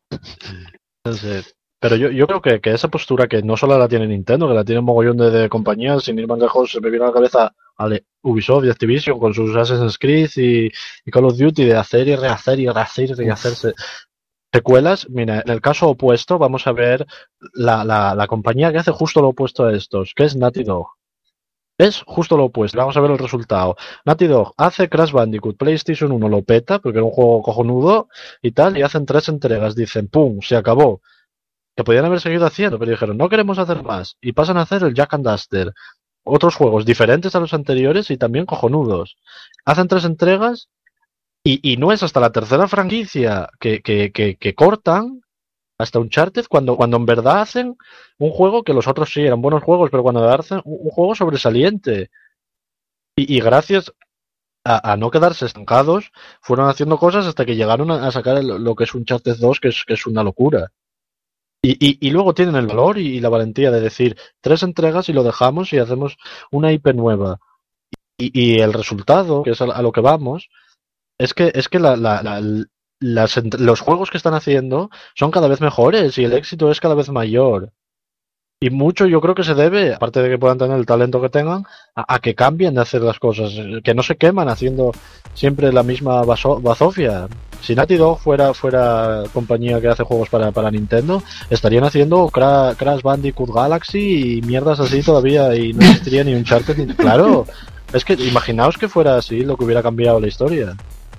Pero yo, yo creo que, que esa postura que no solo la tiene Nintendo, que la tiene un mogollón de, de compañías, sin ir más lejos, se me viene a la cabeza Ale, Ubisoft y Activision con sus Assassin's Creed y, y Call of Duty, de hacer y rehacer y rehacer y rehacerse secuelas. Mira, en el caso opuesto vamos a ver la, la, la compañía que hace justo lo opuesto a estos, que es Naughty Dog. Es justo lo opuesto, vamos a ver el resultado. Naughty Dog hace Crash Bandicoot, PlayStation uno lo peta, porque era un juego cojonudo y tal, y hacen tres entregas, dicen, ¡pum!, se acabó. Que podían haber seguido haciendo, pero dijeron, no queremos hacer más, y pasan a hacer el Jack and Daxter. Otros juegos diferentes a los anteriores y también cojonudos. Hacen tres entregas y, y no es hasta la tercera franquicia que, que, que, que cortan, hasta Uncharted, cuando, cuando en verdad hacen un juego que los otros sí eran buenos juegos, pero cuando hacen un, un juego sobresaliente. Y, y gracias a, a no quedarse estancados, fueron haciendo cosas hasta que llegaron a, a sacar el, lo que es Uncharted dos, que es, que es una locura. Y, y, y luego tienen el valor y, y la valentía de decir tres entregas y lo dejamos y hacemos una I P nueva. Y, y el resultado, que es a, a lo que vamos, es que es que la, la, la, las, los juegos que están haciendo son cada vez mejores y el éxito es cada vez mayor. Y mucho yo creo que se debe, aparte de que puedan tener el talento que tengan, a, a que cambien de hacer las cosas, que no se queman haciendo siempre la misma baso, bazofia. Si Naughty Dog fuera, fuera compañía que hace juegos para, para Nintendo, estarían haciendo Crash, Crash Bandicoot Galaxy y mierdas así todavía y no existiría ni Uncharted ni... Claro, es que imaginaos que fuera así lo que hubiera cambiado la historia.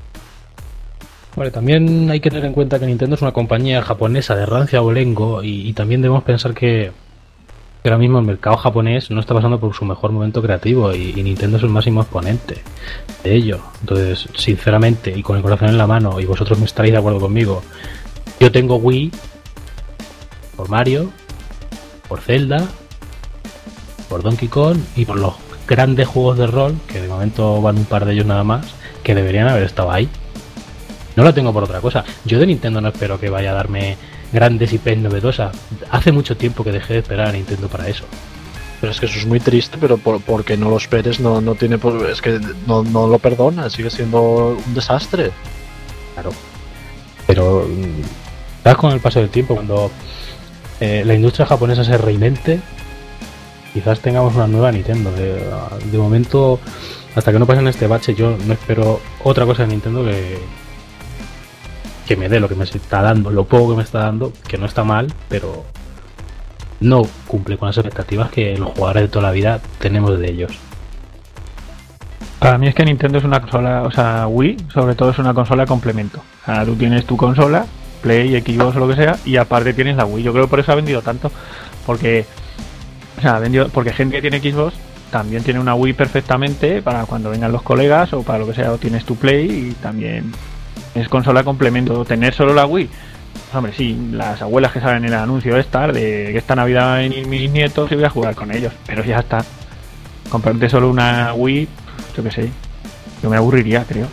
Vale, también hay que tener en cuenta que Nintendo es una compañía japonesa de rancia abolengo y, y también debemos pensar que, que ahora mismo el mercado japonés no está pasando por su mejor momento creativo y, y Nintendo es el máximo exponente de ello. Entonces, sinceramente, y con el corazón en la mano, y vosotros me estaréis de acuerdo conmigo, yo tengo Wii por Mario, por Zelda, por Donkey Kong y por los grandes juegos de rol, que de momento van un par de ellos nada más, que deberían haber estado ahí. No la tengo por otra cosa. Yo de Nintendo no espero que vaya a darme grandes I Pes novedosas. Hace mucho tiempo que dejé de esperar a Nintendo para eso. Pero es que eso es muy triste, pero por, porque no lo esperes, no, no tiene, es que no, no lo perdona, sigue siendo un desastre. Claro. Pero, ¿sabes? Con el paso del tiempo, cuando eh, la industria japonesa se reinvente, quizás tengamos una nueva Nintendo. De, de momento, hasta que no pasen este bache, yo no espero otra cosa de Nintendo que, que me dé lo que me está dando, lo poco que me está dando, que no está mal, pero no cumple con las expectativas que los jugadores de toda la vida tenemos de ellos. Para mí es que Nintendo es una consola, o sea, Wii sobre todo es una consola de complemento. O sea, tú tienes tu consola, Play, Xbox o lo que sea, y aparte tienes la Wii. Yo creo que por eso ha vendido tanto, porque, o sea, ha vendido, porque gente que tiene Xbox también tiene una Wii perfectamente para cuando vengan los colegas o para lo que sea, o tienes tu Play y también es consola de complemento. Tener solo la Wii, pues, hombre, sí, las abuelas que salen en el anuncio de estar de que esta Navidad en mis nietos y voy a jugar con ellos, pero ya está. Comprarte solo una Wii, yo qué sé, yo me aburriría, creo.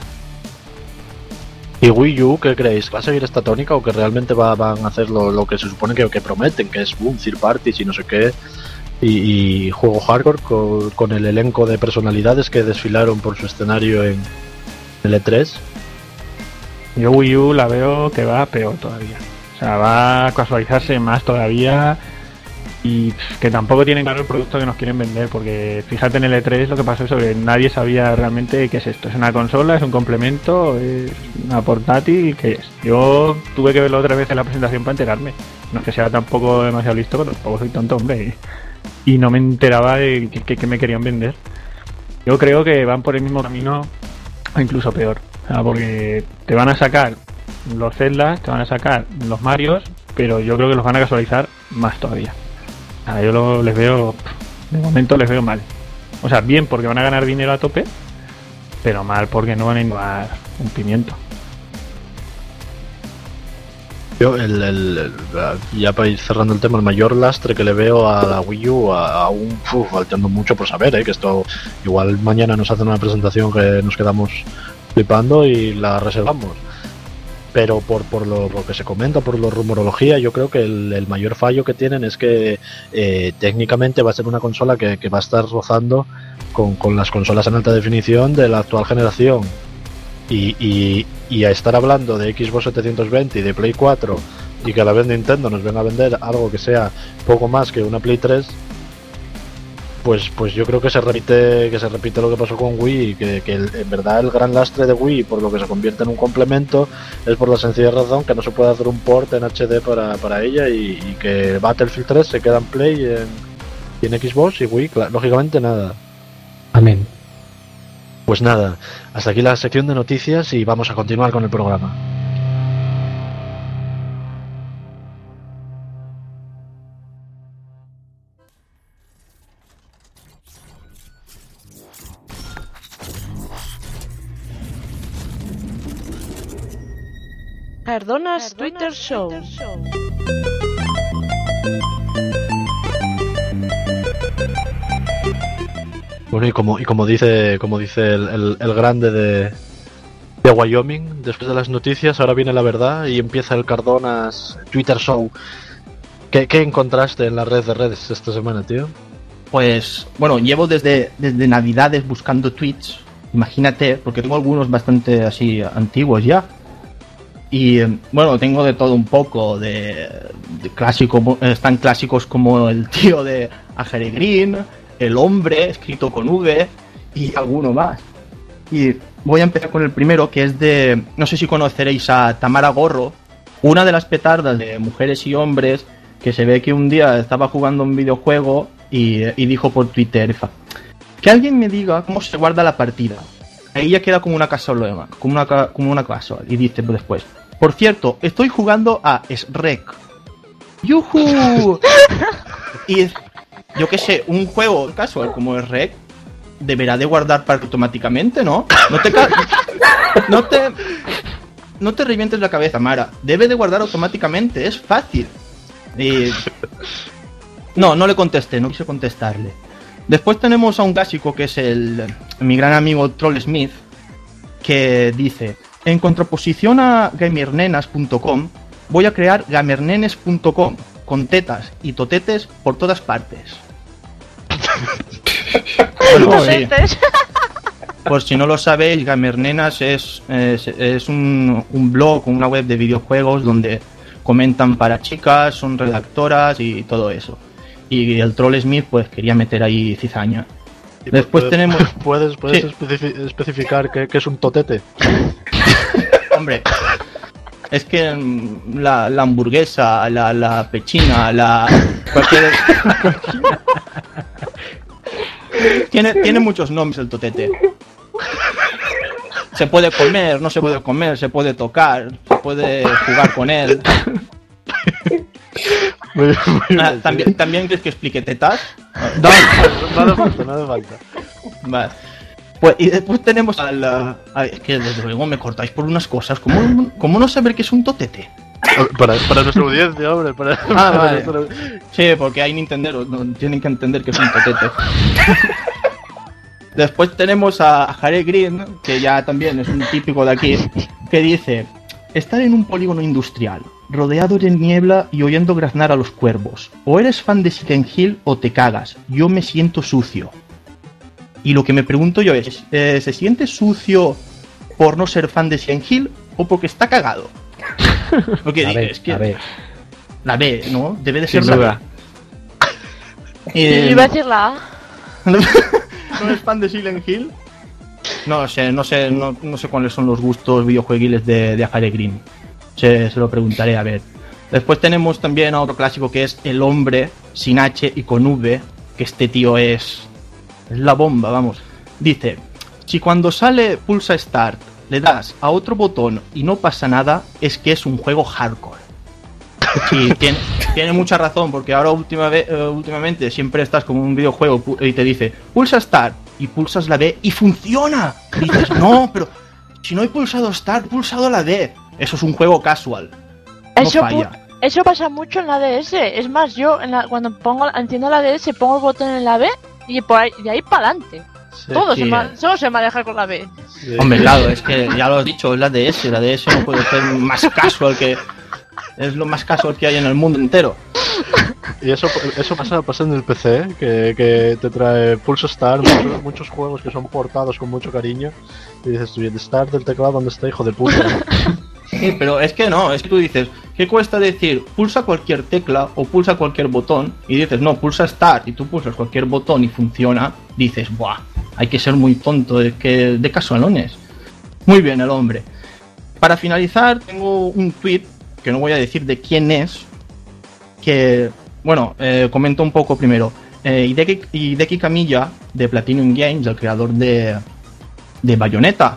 ¿Y Wii U qué creéis? ¿Va a seguir esta tónica o que realmente va, van a hacer lo, lo que se supone que, que prometen, que es boom, third parties y no sé qué, y, y juego hardcore con, con el elenco de personalidades que desfilaron por su escenario en el E tres? Yo Wii U la veo que va peor todavía, o sea, va a casualizarse más todavía. Y que tampoco tienen claro el producto que nos quieren vender, porque fíjate en el E tres lo que pasó, sobre nadie sabía realmente qué es esto. Es una consola, es un complemento, es una portátil, ¿qué es? Yo tuve que verlo otra vez en la presentación para enterarme. No es que sea tampoco demasiado listo, pero tampoco soy tonto, hombre. Y no me enteraba de qué, qué me querían vender. Yo creo que van por el mismo camino, o incluso peor. O sea, porque te van a sacar los Zeldas, te van a sacar los Marios, pero yo creo que los van a casualizar más todavía. Yo lo, les veo De momento les veo mal. O sea, bien porque van a ganar dinero a tope, pero mal porque no van a innovar un pimiento. Yo, el, el, el, ya para ir cerrando el tema, el mayor lastre que le veo a la Wii U, a, a un, uf, faltando mucho por saber, ¿eh? Que esto igual mañana nos hacen una presentación que nos quedamos flipando y la reservamos. Pero por, por lo, lo que se comenta, por la rumorología, yo creo que el, el mayor fallo que tienen es que eh, técnicamente va a ser una consola que, que va a estar rozando con, con las consolas en alta definición de la actual generación. Y, y, y a estar hablando de Xbox setecientos veinte y de Play cuatro y que a la vez Nintendo nos venga a vender algo que sea poco más que una Play tres, pues pues yo creo que se repite que se repite lo que pasó con Wii, que, que el, en verdad el gran lastre de Wii, por lo que se convierte en un complemento, es por la sencilla razón que no se puede hacer un port en H D para, para ella y, y que Battlefield tres se queda en Play y en, y en Xbox y Wii, claro, lógicamente nada. Amén. Pues nada, hasta aquí la sección de noticias y vamos a continuar con el programa. Cardonas Twitter Show. Bueno, y como y como dice como dice el, el, el grande de, de Wyoming, después de las noticias ahora viene la verdad y empieza el Cardonas Twitter Show. ¿Qué, qué encontraste en la red de redes esta semana, tío? Pues, bueno, llevo desde, desde Navidades buscando tweets, imagínate, porque tengo algunos bastante así antiguos ya. Y, bueno, tengo de todo un poco, de, de clásico, están clásicos como el tío de Ajere Green, el hombre, escrito con V, y alguno más. Y voy a empezar con el primero, que es de, no sé si conoceréis a Tamara Gorro, una de las petardas de Mujeres y Hombres, que se ve que un día estaba jugando un videojuego y, y dijo por Twitter, que alguien me diga cómo se guarda la partida. Ahí ya queda como una casualidad, como una, como una casual, y dice después, por cierto, estoy jugando a Shrek. ¡Yuhu! Y yo qué sé, un juego casual como Shrek deberá de guardar partida automáticamente, ¿no? No te, ca- no te no te revientes la cabeza, Mara. Debe de guardar automáticamente, es fácil. Y... No, no le contesté, no quise contestarle. Después tenemos a un clásico que es el mi gran amigo Troll Smith, que dice: en contraposición a gamernenas punto com, voy a crear gamernenes punto com con tetas y totetes por todas partes. Bueno, sí. Por si no lo sabéis, Gamernenas es, es, es un, un blog, una web de videojuegos donde comentan para chicas, son redactoras y todo eso. Y el Troll Smith pues quería meter ahí cizaña. Después ¿Puedes, tenemos... ¿Puedes, puedes Sí. especifi- especificar qué, qué es un totete? Hombre, es que mm, la, la hamburguesa, la, la pechina, la... cualquier... tiene, tiene muchos nombres el totete. Se puede comer, no se puede comer, se puede tocar, se puede jugar con él. Muy bien, muy bien, Ah, sí. ¿también, ¿También quieres que explique tetas? No, no hace falta, no hace falta. Vale. Pues, y después tenemos al... uh, a- es que desde luego me cortáis por unas cosas. ¿Cómo, cómo no saber qué es un totete? Para, para nuestra audiencia, hombre. Para, Ah, para vale. nuestra- Sí, porque hay nintenderos, no, tienen que entender que es un totete. Después tenemos a Harry Green, que ya también es un típico de aquí, que dice: estar en un polígono industrial, rodeado de niebla y oyendo graznar a los cuervos. O eres fan de Silent Hill o te cagas. Yo me siento sucio. Y lo que me pregunto yo es, eh, ¿se siente sucio por no ser fan de Silent Hill o porque está cagado? Porque A dice, ver, es que a ver. la B, ¿no? Debe de Sin ser la duda. B. Eh, Iba a decir la A. ¿No es fan de Silent Hill? No sé, no sé, no, no sé cuáles son los gustos videojueguiles de, de Harry Green. Se, se lo preguntaré, a ver. Después tenemos también a otro clásico que es El Hombre, sin H y con V, que este tío es... es la bomba, vamos. Dice: si cuando sale pulsa Start le das a otro botón y no pasa nada, es que es un juego hardcore. Sí, tiene, tiene mucha razón, porque ahora última vez, uh, últimamente siempre estás con un videojuego y te dice, pulsa Start, y pulsas la D y funciona. Y dices, no, pero si no he pulsado Start, he pulsado la D. Eso es un juego casual. No Eso, falla. eso pasa mucho en la D S. Es más, yo en la, cuando pongo, enciendo la D S, pongo el botón en la B y por ahí, de ahí para adelante. Sí. Todo, sí. se ma- todo se maneja con la B. Sí. Hombre, claro, es que ya lo has dicho, es la D S. La D S no puede ser más casual que... Es lo más casual que hay en el mundo entero. Y eso, eso pasa, pasa en el P C, que, que te trae Pulso Start, muchos, muchos juegos que son portados con mucho cariño. Y dices tú, ¿y el Start del teclado dónde está, hijo de puta? Sí, pero es que no, es que tú dices, ¿qué cuesta decir pulsa cualquier tecla o pulsa cualquier botón? Y dices, no, pulsa Start y tú pulsas cualquier botón y funciona. Dices, buah, hay que ser muy tonto de, que, de casualones. Muy bien, el hombre. Para finalizar, tengo un tweet que no voy a decir de quién es, que, bueno, eh, comento un poco primero. Eh, Hideki, Hideki Kamiya, de Platinum Games, el creador de, de Bayonetta,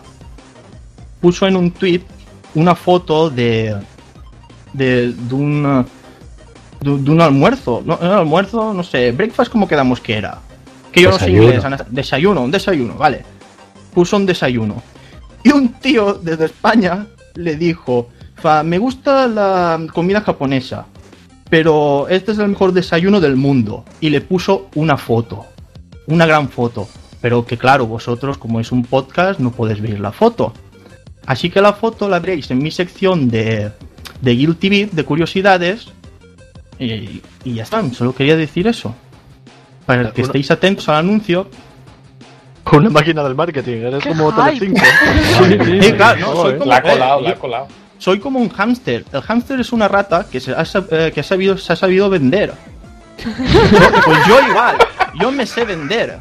puso en un tweet una foto de, de, de, un, de, de un almuerzo. No, un almuerzo, no sé, breakfast, ¿cómo quedamos que era? Que yo Desayuno. no sé inglés. Desayuno, un desayuno, vale. Puso un desayuno. Y un tío desde España le dijo, Fa, me gusta la comida japonesa, pero este es el mejor desayuno del mundo. Y le puso una foto, una gran foto. Pero que claro, vosotros, como es un podcast, no podéis ver la foto. Así que la foto la veréis en mi sección de, de Guilty Beat, de curiosidades. Y, y ya está, solo quería decir eso. Para que estéis atentos al anuncio. Una máquina del marketing, eres ¡Qué como hype! Telecinco. Sí, claro, no, soy como, La ha colado, eh, la ha colado. soy como un hámster. El hámster es una rata que se ha, sab- eh, que ha sabido, se ha sabido vender. Pues yo igual, yo me sé vender.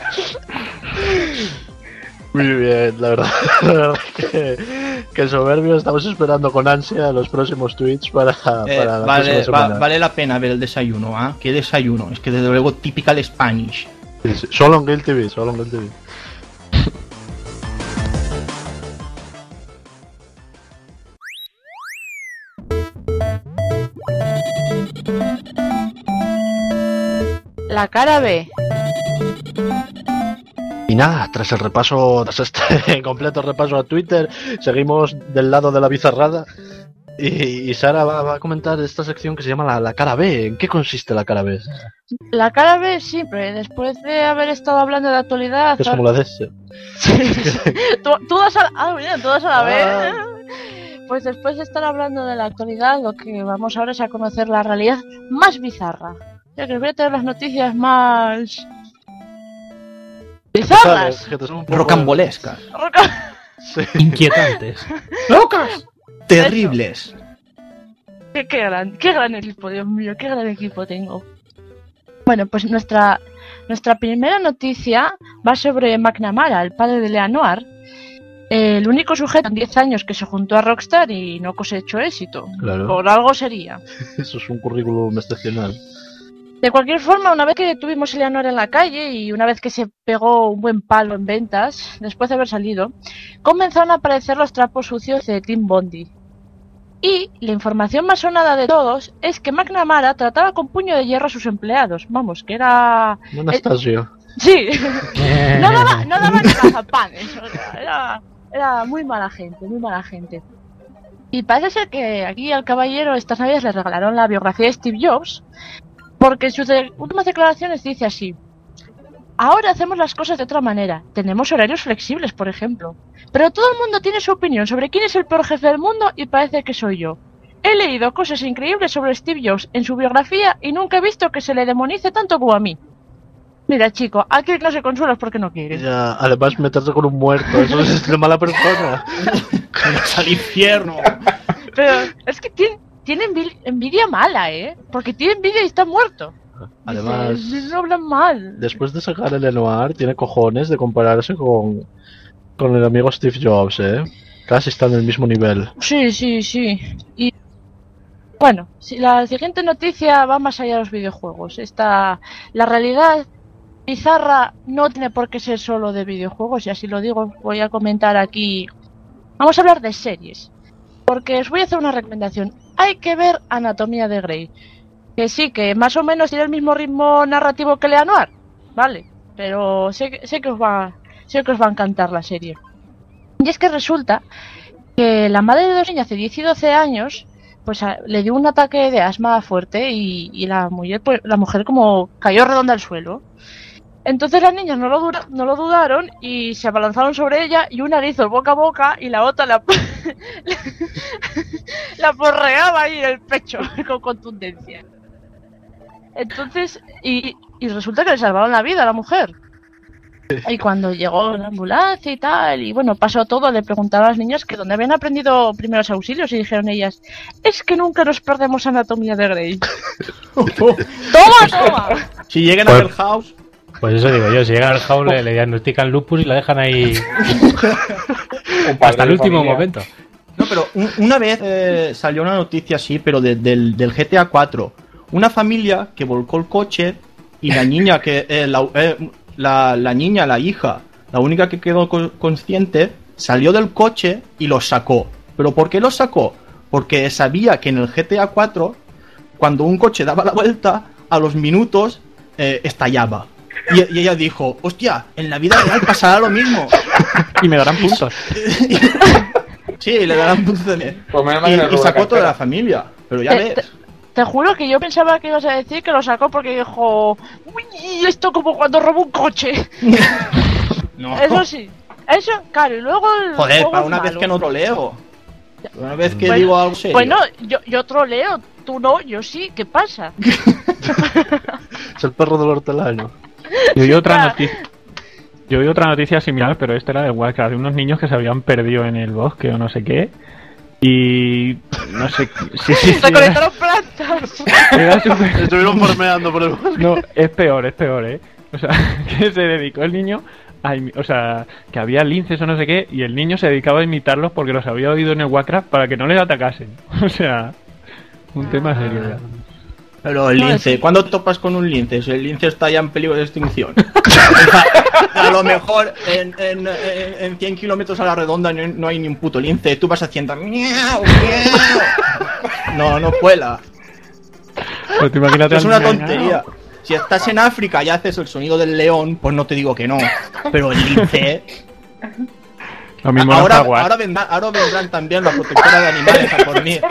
Muy bien, la verdad, la verdad que, que soberbio. Estamos esperando con ansia los próximos tweets para, Eh, para la vale, próxima va- semana. vale la pena ver el desayuno, ¿ah? ¿Qué desayuno? Es que desde luego typical Spanish. Sí, sí, solo en Guilty Beat, solo en Guilty Beat. La cara B. Y nada, tras el repaso, tras este completo repaso a Twitter, seguimos del lado de la bizarrada. Y, y Sara va, va a comentar esta sección que se llama la, la cara B. ¿En qué consiste la cara B? La cara B es simple. Después de haber estado hablando de actualidad... Es como la D S. tú, tú das a la... Ah, mira, tú das a la B. Ah. Pues después de estar hablando de la actualidad, lo que vamos ahora es a conocer la realidad más bizarra. Ya que os voy a traer las noticias más... bizarras. Que te son un poco- Rocambolescas. Roca- Sí. Inquietantes. ¡Locas! Terribles. qué, qué gran, qué gran equipo, Dios mío, qué gran equipo tengo. Bueno, pues nuestra, nuestra primera noticia va sobre McNamara, el padre de Leonard, el único sujeto en diez años que se juntó a Rockstar y no cosechó éxito. Claro. Por algo sería. Eso es un currículum excepcional. De cualquier forma, una vez que tuvimos a Leonor en la calle y una vez que se pegó un buen palo en ventas, después de haber salido, comenzaron a aparecer los trapos sucios de Tim Bondi. Y la información más sonada de todos es que McNamara trataba con puño de hierro a sus empleados. Vamos, que era... Anastasio. Sí, no daba, no daba ni mazapanes. O sea, era, era muy mala gente, muy mala gente. Y parece ser que aquí al caballero estas navidades le regalaron la biografía de Steve Jobs, porque en sus de- últimas declaraciones dice así: ahora hacemos las cosas de otra manera, tenemos horarios flexibles, por ejemplo. Pero todo el mundo tiene su opinión sobre quién es el peor jefe del mundo y parece que soy yo. He leído cosas increíbles sobre Steve Jobs en su biografía y nunca he visto que se le demonice tanto como a mí. Mira, chico, aquí no se consuela porque no quiere. Ya, además meterse con un muerto, eso es de mala persona. Al infierno. Pero es que tiene, tiene envi- envidia mala, ¿eh? Porque tiene envidia y está muerto. Además, Dice, no hablan mal. después de sacar el Lenoir, tiene cojones de compararse con, con el amigo Steve Jobs, ¿eh? Casi está en el mismo nivel. Sí, sí, sí. Y bueno, si la siguiente noticia va más allá de los videojuegos. Esta, la realidad bizarra no tiene por qué ser solo de videojuegos, y así lo digo, voy a comentar aquí. Vamos a hablar de series. Porque os voy a hacer una recomendación. hay que ver Anatomía de Grey. Que sí, que más o menos tiene el mismo ritmo narrativo que Leonor, vale, pero sé, sé, que os va, sé que os va a encantar la serie. Y es que resulta que la madre de dos niñas de diez y doce años pues a, le dio un ataque de asma fuerte y, y la, mujer, pues, la mujer como cayó redonda al suelo. Entonces las niñas no lo, dura, no lo dudaron y se abalanzaron sobre ella y una le hizo el boca a boca y la otra la, la porreaba ahí en el pecho con contundencia. Entonces, y, y resulta que le salvaron la vida a la mujer. Y cuando llegó la ambulancia y tal, y bueno, pasó todo, le preguntaron a las niñas que dónde habían aprendido primeros auxilios y dijeron ellas, es que nunca nos perdemos Anatomía de Grey. ¡Toma, toma! Si llegan pues, a Hill House... Pues eso digo yo, si llegan al House le, le diagnostican lupus y la dejan ahí hasta el último familia. momento. No, pero un, una vez eh, salió una noticia así, pero de, del, del G T A cuatro. Una familia que volcó el coche y la niña que eh, la, eh, la, la niña, la hija, la única que quedó co- consciente, salió del coche y los sacó. ¿Pero por qué los sacó? Porque sabía que en el G T A cuatro, cuando un coche daba la vuelta, a los minutos eh, estallaba. Y, y ella dijo, hostia, en la vida real pasará lo mismo. Y me darán puntos. Sí, le darán puntos también. Pues menos mal Y, que no y robó sacó la toda la cartera. familia. Pero ya Te, ves. te, te juro que yo pensaba que ibas a decir que lo sacó porque dijo, uy, esto como cuando robó un coche. No. Eso sí, eso, claro, y luego el Joder, juego para es una vez malo. que no troleo. Una vez que Bueno, digo algo serio. Bueno, yo, yo troleo, tú no, yo sí, ¿qué pasa? Es el perro del hortelano. Yo vi otra Ah. noticia. Yo vi otra noticia similar, pero esta era de Warcraft, de unos niños que se habían perdido en el bosque o no sé qué. Y no sé, sí, sí, sí, era, Recolectaron plantas. era súper- Estuvieron farmeando por el bosque. No, es peor, es peor, ¿eh? O sea, que se dedicó el niño a imi- o sea, que había linces o no sé qué, y el niño se dedicaba a imitarlos porque los había oído en el Warcraft para que no les atacasen. O sea, un tema serio ya. Pero el No, lince, es- ¿cuándo topas con un lince? Si el lince está ya en peligro de extinción. O sea, a lo mejor en, en, en, en cien kilómetros a la redonda no, no hay ni un puto lince. Tú vas haciendo miau, miau. No, no cuela. Pues te imagínate Es al una niño, tontería. Si estás en África y haces el sonido del león, pues no te digo que no. Pero el lince... Lo mismo Ahora, los jaguar. ahora, vendrán, ahora vendrán también la protectora de animales a por mí.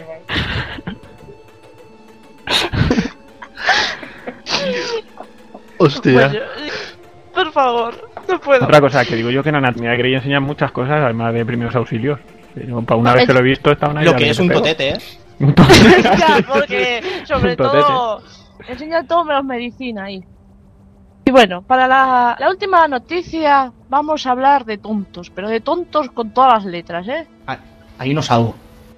Hostia. Pues yo- por favor, no puedo. Otra cosa que digo yo que en Anatomía de Grey enseñan muchas cosas, además de primeros auxilios. Pero para una No, vez es- que lo he visto, está una Lo idea que de es te un pego. totete, ¿eh? Un totete. Ya, porque sobre Un totete. todo enseña todo menos medicina ahí. Y bueno, para la, la última noticia vamos a hablar de tontos, pero de tontos con todas las letras, ¿eh? Ah, ahí no salgo.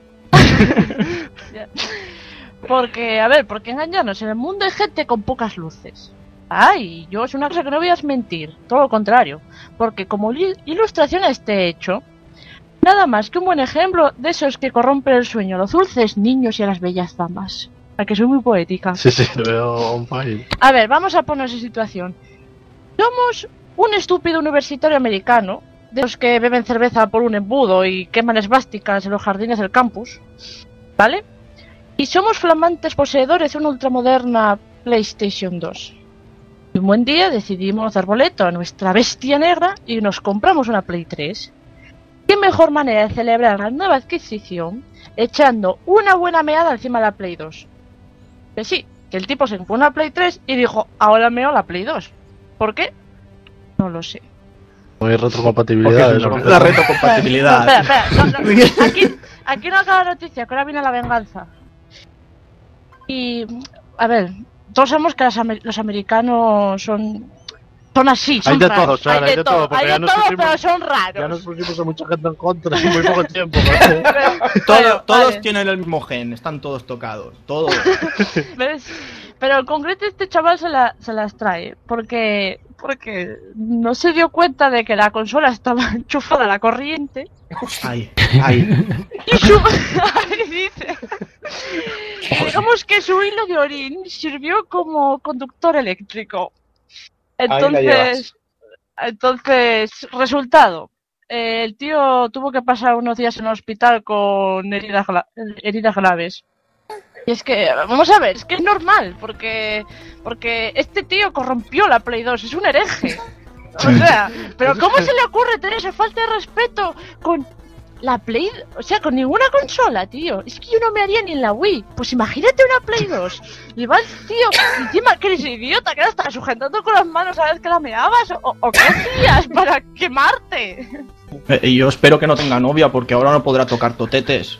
Porque, a ver, porque engañarnos, en el mundo hay gente con pocas luces. Ay, yo es una cosa que no voy a desmentir, todo lo contrario, porque como li- ilustración a este hecho, nada más que un buen ejemplo de esos que corrompen el sueño a los dulces niños y a las bellas damas. A que soy muy poética. Sí, sí, te veo on fire. A ver, vamos a poner esa situación. Somos un estúpido universitario americano, de los que beben cerveza por un embudo y queman esvásticas en los jardines del campus, ¿vale? Y somos flamantes poseedores de una ultramoderna PlayStation dos. Y un buen día decidimos dar boleto a nuestra bestia negra y nos compramos una Play tres. ¿Qué mejor manera de celebrar la nueva adquisición echando una buena meada encima de la Play dos? Que sí, que el tipo se compró una Play tres y dijo, ahora meo la Play dos. ¿Por qué? No lo sé. No hay retrocompatibilidad. Porque eso no- no. La No, retrocompatibilidad. espera, espera, no, no, aquí, aquí no acaba la noticia, que ahora viene la venganza. Y, a ver, todos sabemos que los, amer- los americanos son son así, son Hay de raros. todo, Sara, hay de todo, porque hay ya de nos todo, pusimos- pero son Ya raros. nos pusimos a mucha gente en contra en muy poco tiempo. ¿no? Todo- Pero, todos vale. tienen el mismo gen, están todos tocados. Todos. ¿Ves? Pero en concreto este chaval se, la, se las trae porque porque no se dio cuenta de que la consola estaba enchufada a la corriente Ay, ay. y su Ay, dice y digamos que su hilo de orín sirvió como conductor eléctrico. la Entonces, llevas. entonces resultado, eh, el tío tuvo que pasar unos días en el hospital con heridas, gra- heridas graves. Y es que, vamos a ver, es que es normal, porque porque este tío corrompió la Play dos, es un hereje. O sea, pero ¿cómo se le ocurre tener esa falta de respeto con la Play, o sea, con ninguna consola, tío? Es que yo no me haría ni en la Wii. Pues imagínate una Play dos. Y va el tío, y encima que eres idiota, que la estás sujetando con las manos a vez que la meabas, o, o qué hacías para quemarte. Eh, yo espero que no tenga novia porque ahora no podrá tocar totetes.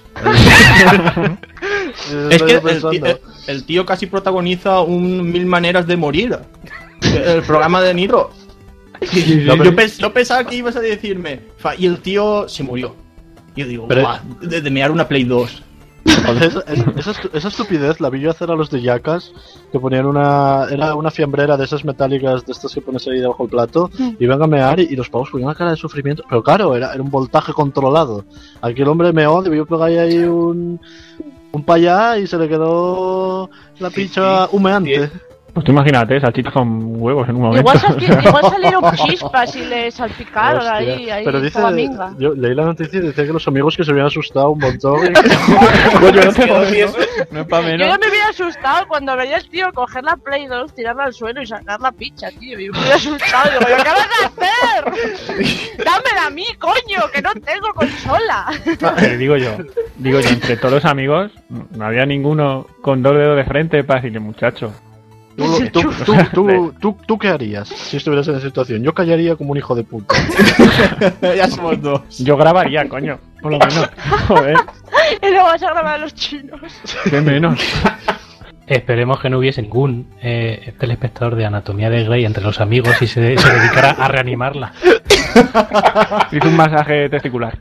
Es que el tío, el tío casi protagoniza un Mil Maneras de Morir. El programa de Nitro. Y yo, pens- yo pensaba que ibas a decirme, fa- y el tío se murió. Y yo digo, Pero- "Buah, de, de mear una Play dos. Joder, esa, esa, estu- esa estupidez la vi yo hacer a los de Yacas, que ponían una. Era una fiambrera de esas metálicas, de estas que pones ahí debajo del plato, y iban a mear y, y los pavos ponían una cara de sufrimiento. Pero claro, era, era un voltaje controlado. Aquí el hombre meó, debió pegar ahí un. un payá y se le quedó la picha humeante. Pues tú imagínate, salchichas con huevos en un momento. Igual, salpi- igual salieron chispas y le salpicaron Hostia. ahí, ahí Pero dice, toda minga. yo leí la noticia y decía que los amigos que se habían asustado un montón. y- Coño, no te jodes, ¿no? No es para Yo menos. ya me hubiera asustado cuando veía al tío coger la Play dos, tirarla al suelo y sacar la picha, tío. Y me hubiera asustado. Digo, ¿qué vas a hacer? Dámela a mí, coño, que no tengo consola. Pero digo yo, digo yo, entre todos los amigos, no había ninguno con dos dedos de frente para decirle, muchacho. Tú, tú, tú, tú, tú, ¿Tú qué harías si estuvieras en esa situación? Yo callaría como un hijo de puta. Ya somos dos. Yo grabaría, coño, por lo menos. Joder, Y luego vas a grabar a los chinos. qué menos. Esperemos que no hubiese ningún eh, telespectador de Anatomía de Grey entre los amigos y se, se dedicara a reanimarla. Hice un masaje testicular.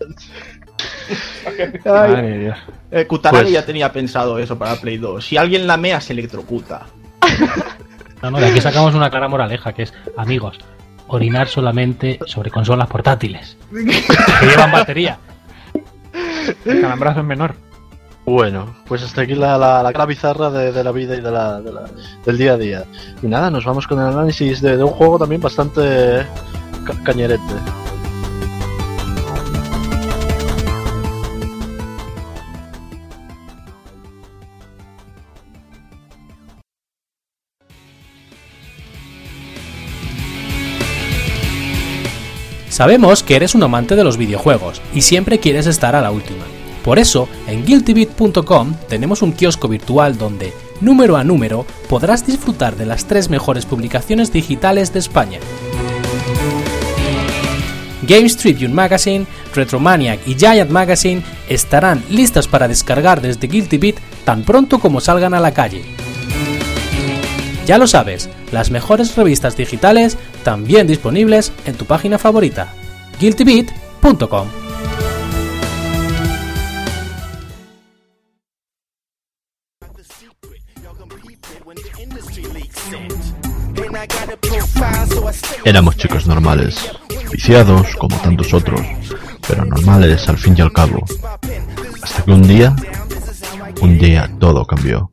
Madre de Dios. Eh, Kutaragi Pues- ya tenía pensado eso para Play dos. Si alguien la mea, se electrocuta. No, no, de aquí sacamos una clara moraleja que es, amigos, orinar solamente sobre consolas portátiles que llevan batería. El calambrazo es menor. Bueno, pues hasta aquí la, la, la cara bizarra de, de la vida y de la, de la- del día a día. Y nada, nos vamos con el análisis de, de un juego también bastante ca- cañerete. Sabemos que eres un amante de los videojuegos y siempre quieres estar a la última. Por eso, en guilty beat punto com tenemos un kiosco virtual donde, número a número, podrás disfrutar de las tres mejores publicaciones digitales de España. Games Tribune Magazine, Retromaniac y Giant Magazine estarán listas para descargar desde Guilty Beat tan pronto como salgan a la calle. Ya lo sabes, las mejores revistas digitales también disponibles en tu página favorita, guilty beat punto com. Éramos chicos normales, viciados como tantos otros, pero normales al fin y al cabo. Hasta que un día, un día todo cambió.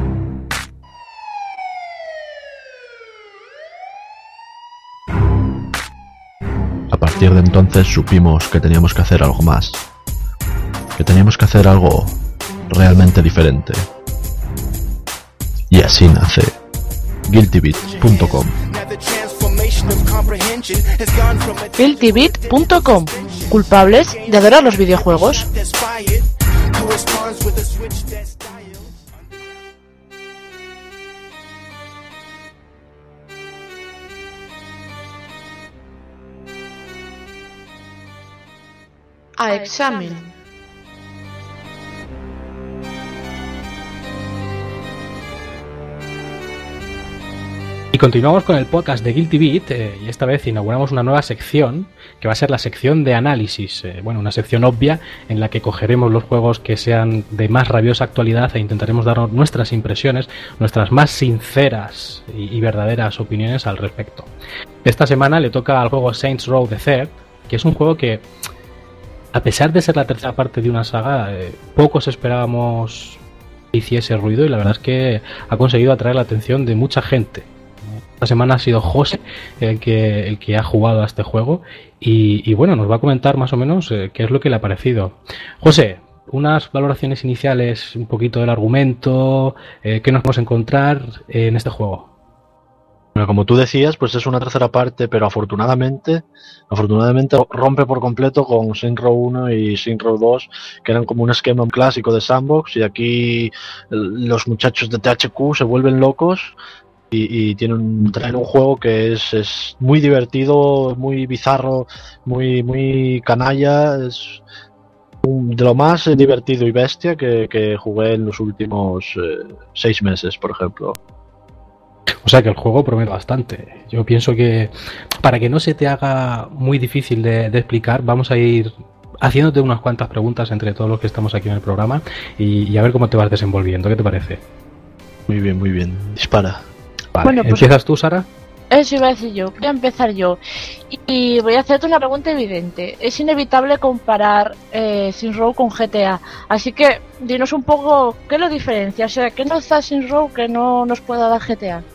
A partir de entonces supimos que teníamos que hacer algo más, que teníamos que hacer algo realmente diferente. Y así nace guilty beat punto com. guilty beat punto com. Culpables de adorar los videojuegos. A examen. Y continuamos con el podcast de Guilty Beat eh, y esta vez inauguramos una nueva sección que va a ser la sección de análisis. Eh, bueno, una sección obvia en la que cogeremos los juegos que sean de más rabiosa actualidad e intentaremos darnos nuestras impresiones, nuestras más sinceras y, y verdaderas opiniones al respecto. Esta semana le toca al juego Saints Row the Third, que es un juego que, a pesar de ser la tercera parte de una saga, eh, pocos esperábamos que hiciese ruido y la verdad es que ha conseguido atraer la atención de mucha gente. esta semana ha sido José el que, el que ha jugado a este juego y, y bueno, nos va a comentar más o menos eh, qué es lo que le ha parecido. José, unas valoraciones iniciales, un poquito del argumento, eh, qué nos podemos encontrar en este juego. Bueno, como tú decías, pues es una tercera parte, pero afortunadamente, afortunadamente rompe por completo con Saints Row uno y Saints Row dos, que eran como un esquema clásico de sandbox, y aquí los muchachos de T H Q se vuelven locos y, y tienen, traen un juego que es, es muy divertido, muy bizarro, muy, muy canalla, es un, de lo más divertido y bestia que, que jugué en los últimos eh, seis meses, por ejemplo. O sea que el juego promete bastante. Yo pienso que para que no se te haga muy difícil de, de explicar, vamos a ir haciéndote unas cuantas preguntas entre todos los que estamos aquí en el programa y, y a ver cómo te vas desenvolviendo. ¿Qué te parece? Muy bien, muy bien. Dispara. Vale. Bueno, pues, ¿empiezas tú, Sara? Eso iba a decir yo. Voy a empezar yo. Y voy a hacerte una pregunta evidente. Es inevitable comparar eh, Saints Row con G T A. Así que dinos un poco qué lo diferencia. O sea, ¿qué nos da Saints Row que no nos pueda dar G T A?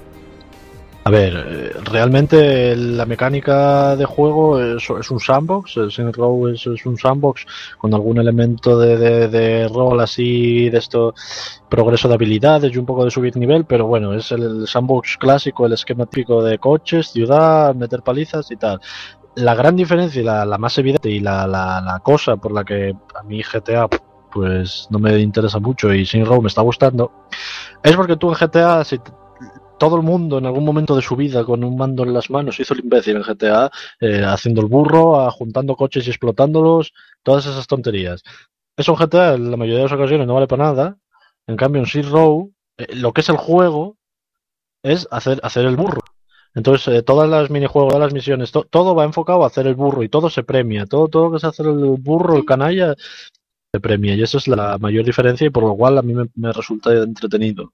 A ver, realmente la mecánica de juego es, es un sandbox, el Saints Row es, es un sandbox con algún elemento de, de, de rol así, de esto, progreso de habilidades y un poco de subir nivel, pero bueno, es el sandbox clásico, el esquema típico de coches, ciudad, meter palizas y tal. La gran diferencia, y la, la más evidente y la, la, la cosa por la que a mí G T A pues no me interesa mucho y Saints Row me está gustando, es porque tú en G T A, si te, todo el mundo en algún momento de su vida con un mando en las manos hizo el imbécil en G T A, eh, haciendo el burro, juntando coches y explotándolos, todas esas tonterías. Eso en G T A en la mayoría de las ocasiones no vale para nada. En cambio en Saints Row, eh, lo que es el juego es hacer, hacer el burro. Entonces eh, todas las minijuegos, todas las misiones, to, todo va enfocado a hacer el burro y todo se premia. Todo, todo lo que es hacer el burro, el canalla, se premia. Y esa es la mayor diferencia y por lo cual a mí me, me resulta entretenido.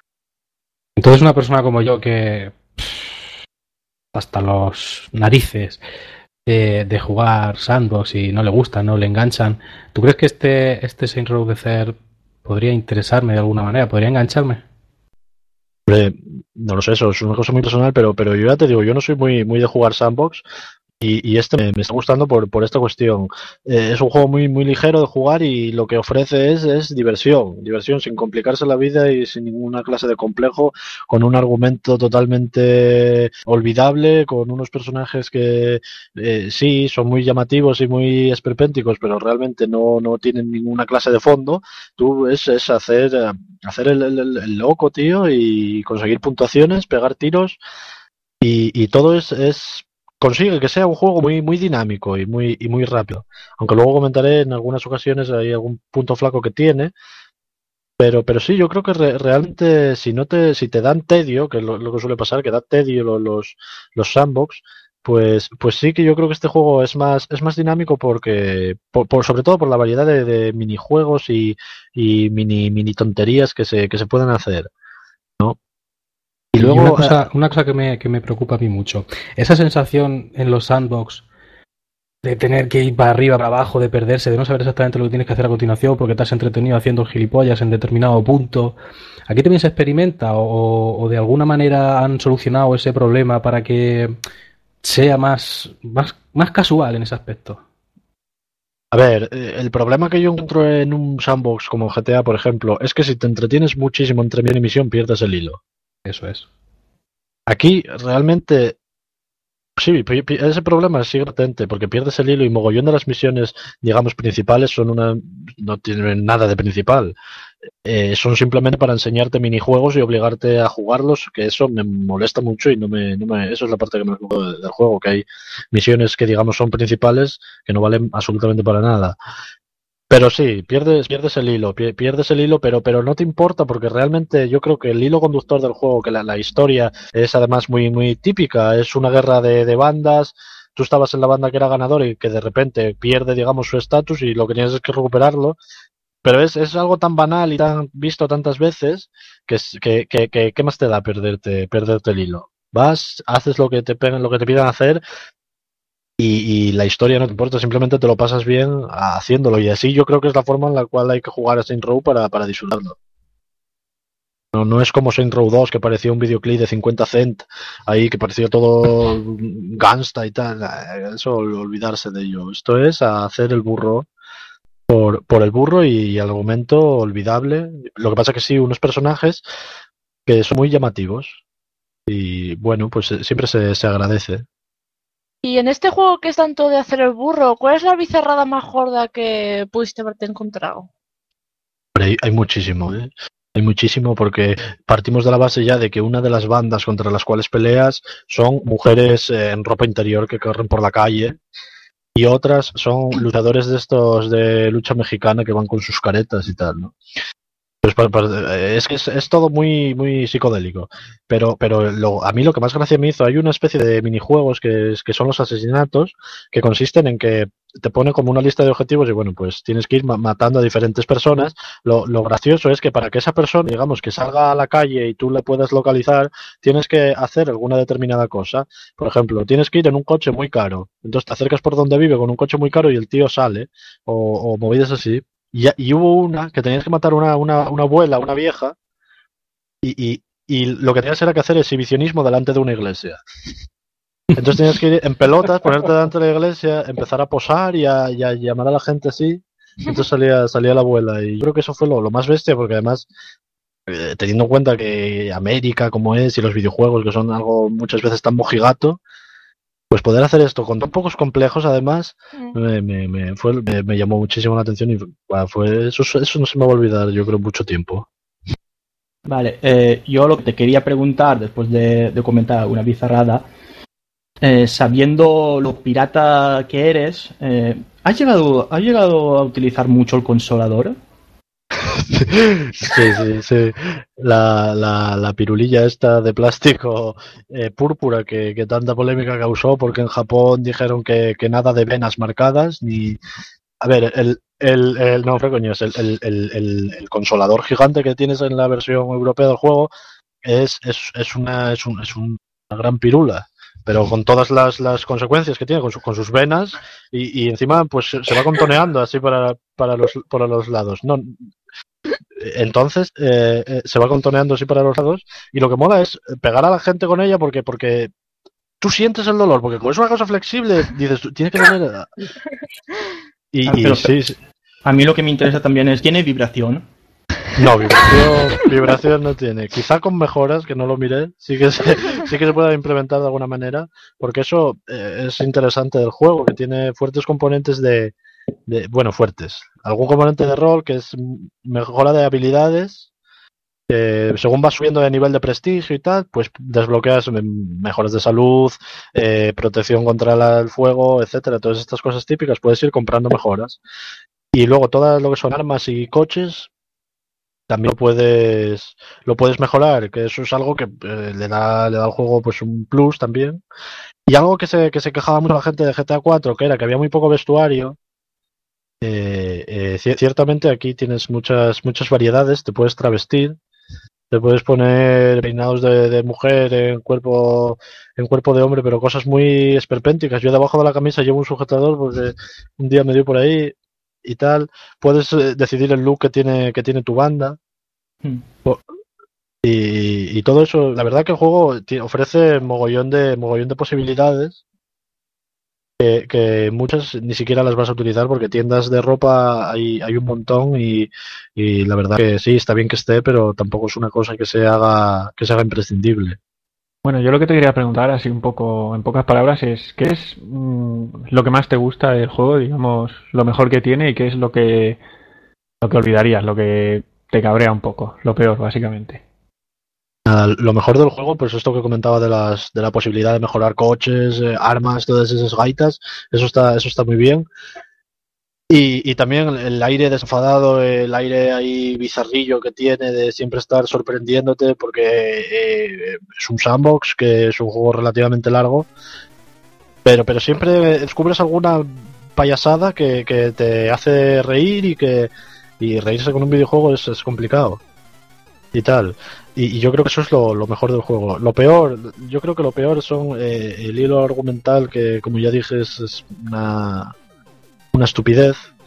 Entonces una persona como yo que pff, hasta los narices de, de jugar sandbox y no le gustan, no le enganchan, ¿tú crees que este, este Saints Row de Cer podría interesarme de alguna manera? ¿Podría engancharme? Hombre, no lo sé, eso es una cosa muy personal, pero, pero yo ya te digo, yo no soy muy, muy de jugar sandbox. Y, y este me, me está gustando por, por esta cuestión. Eh, es un juego muy, muy ligero de jugar y lo que ofrece es, es diversión. Diversión sin complicarse la vida y sin ninguna clase de complejo, con un argumento totalmente olvidable, con unos personajes que eh, sí, son muy llamativos y muy esperpénticos, pero realmente no, no tienen ninguna clase de fondo. Tú es, es hacer, hacer el, el, el loco, tío, y conseguir puntuaciones, pegar tiros y, y todo es... es consigue que sea un juego muy muy dinámico y muy y muy rápido. Aunque luego comentaré en algunas ocasiones hay algún punto flaco que tiene, pero pero sí, yo creo que re, realmente si no te si te dan tedio, que es lo, lo que suele pasar, que da tedio los los, los sandbox, pues pues sí que yo creo que este juego es más es más dinámico porque por, por sobre todo por la variedad de, de minijuegos y y mini mini tonterías que se que se pueden hacer, ¿no? Y luego, y una cosa, una cosa que, me, que me preocupa a mí mucho, esa sensación en los sandbox de tener que ir para arriba, para abajo, de perderse, de no saber exactamente lo que tienes que hacer a continuación porque te has entretenido haciendo gilipollas en determinado punto, ¿aquí también se experimenta o, o de alguna manera han solucionado ese problema para que sea más, más, más casual en ese aspecto? A ver, el problema que yo encuentro en un sandbox como G T A, por ejemplo, es que si te entretienes muchísimo entre misión y misión, pierdes el hilo. Eso es. Aquí realmente sí, ese problema sigue latente porque pierdes el hilo y mogollón de las misiones, digamos, principales son una no tienen nada de principal. Eh, son simplemente para enseñarte minijuegos y obligarte a jugarlos, que eso me molesta mucho y no me, no me eso es la parte que me gusta del juego, que hay misiones que digamos son principales que no valen absolutamente para nada. Pero sí, pierdes, pierdes el hilo, pierdes el hilo, pero, pero no te importa porque realmente yo creo que el hilo conductor del juego, que la, la historia es además muy, muy típica, es una guerra de, de bandas, tú estabas en la banda que era ganador y que de repente pierde, digamos, su estatus y lo que tienes es que recuperarlo, pero es, es algo tan banal y tan visto tantas veces que, que, que, que ¿qué más te da perderte, perderte el hilo? Vas, haces lo que te, lo que te pidan hacer. Y, y la historia no te importa, simplemente te lo pasas bien haciéndolo y así yo creo que es la forma en la cual hay que jugar a Saints Row para, para disfrutarlo. No, no es como Saints Row dos, que parecía un videoclip de cincuenta cent, ahí que parecía todo gangsta y tal. Eso, olvidarse de ello. Esto es a hacer el burro por, por el burro y el argumento olvidable. Lo que pasa que sí, unos personajes que son muy llamativos. Y bueno, pues siempre se, se agradece. Y en este juego que es tanto de hacer el burro, ¿cuál es la bizarrada más gorda que pudiste haberte encontrado? Hay, hay muchísimo, ¿eh? Hay muchísimo porque partimos de la base ya de que una de las bandas contra las cuales peleas son mujeres eh, en ropa interior que corren por la calle y otras son luchadores de estos de lucha mexicana que van con sus caretas y tal, ¿no? Pues, es que es, es todo muy muy psicodélico, pero pero lo, a mí lo que más gracia me hizo, hay una especie de minijuegos que, que son los asesinatos, que consisten en que te pone como una lista de objetivos y bueno, pues tienes que ir matando a diferentes personas. Lo, lo gracioso es que para que esa persona, digamos, que salga a la calle y tú le puedas localizar, tienes que hacer alguna determinada cosa. Por ejemplo, tienes que ir en un coche muy caro, entonces te acercas por donde vive con un coche muy caro y el tío sale, o, o movidas así. Y, y hubo una que tenías que matar una, una, una abuela, una vieja, y, y, y lo que tenías era que hacer exhibicionismo delante de una iglesia. Entonces tenías que ir en pelotas, ponerte delante de la iglesia, empezar a posar y a, y a llamar a la gente así. Entonces salía, salía la abuela. Y yo creo que eso fue lo, lo más bestia, porque además, eh, teniendo en cuenta que América como es y los videojuegos, que son algo muchas veces tan mojigato, pues poder hacer esto con tan pocos complejos, además, me, me, me, fue, me, me llamó muchísimo la atención y bueno, fue eso, eso no se me va a olvidar, yo creo, mucho tiempo. Vale, eh, yo lo que te quería preguntar, después de, de comentar una bizarrada, eh, sabiendo lo pirata que eres, eh, ¿has llegado, ¿has llegado a utilizar mucho el consolador? Sí, sí, sí. La, la, la pirulilla esta de plástico eh, púrpura que, que tanta polémica causó porque en Japón dijeron que, que nada de venas marcadas ni... A ver, el, el, el no, fue coño, es el, el, el, el consolador gigante que tienes en la versión europea del juego es, es, es, una, es, un, es una gran pirula, pero con todas las, las consecuencias que tiene, con, su, con sus venas y, y encima pues se va contoneando así para, para, los, para los lados. No, entonces eh, eh, se va contoneando así para los lados y lo que mola es pegar a la gente con ella porque porque tú sientes el dolor, porque como es una cosa flexible dices, tú tienes que tener... Y, ah, pero, y sí, sí. A mí lo que me interesa también es, ¿tiene vibración? No, vibración, vibración no tiene. Quizá con mejoras, que no lo miré, sí que se, sí que se pueda implementar de alguna manera, porque eso eh, es interesante del juego, que tiene fuertes componentes de, de, bueno, fuertes. Algún componente de rol que es mejora de habilidades, que según vas subiendo de nivel de prestigio y tal, pues desbloqueas mejoras de salud, eh, protección contra la, el fuego, etcétera. Todas estas cosas típicas puedes ir comprando mejoras. Y luego todo lo que son armas y coches también lo puedes lo puedes mejorar, que eso es algo que eh, le da le da al juego pues un plus también. Y algo que se que se quejaba mucho la gente de G T A cuatro, que era que había muy poco vestuario. Eh, eh, ciertamente aquí tienes muchas muchas variedades, te puedes travestir, te puedes poner peinados de, de mujer en cuerpo en cuerpo de hombre, pero cosas muy esperpénticas. Yo debajo de la camisa llevo un sujetador porque un día me dio por ahí y tal. Puedes eh, decidir el look que tiene que tiene tu banda. Hmm. Y, y todo eso, la verdad que el juego ofrece mogollón de mogollón de posibilidades. Que, que muchas ni siquiera las vas a utilizar porque tiendas de ropa hay, hay un montón y, y la verdad que sí, está bien que esté, pero tampoco es una cosa que se haga que se haga imprescindible. Bueno, yo lo que te quería preguntar, así un poco, en pocas palabras, es ¿qué es mmm, lo que más te gusta del juego, digamos, lo mejor que tiene y qué es lo que lo que olvidarías, lo que te cabrea un poco, lo peor, básicamente? Nada, lo mejor del juego, pues esto que comentaba de las de la posibilidad de mejorar coches, eh, armas, todas esas gaitas, eso está eso está muy bien. Y, y también el aire desenfadado, el aire ahí bizarrillo que tiene de siempre estar sorprendiéndote porque eh, es un sandbox, que es un juego relativamente largo, pero pero siempre descubres alguna payasada que, que te hace reír y que y reírse con un videojuego es, es complicado y tal. Y, y yo creo que eso es lo, lo mejor del juego. Lo peor, yo creo que lo peor son eh, el hilo argumental que, como ya dije, es, es una, una estupidez.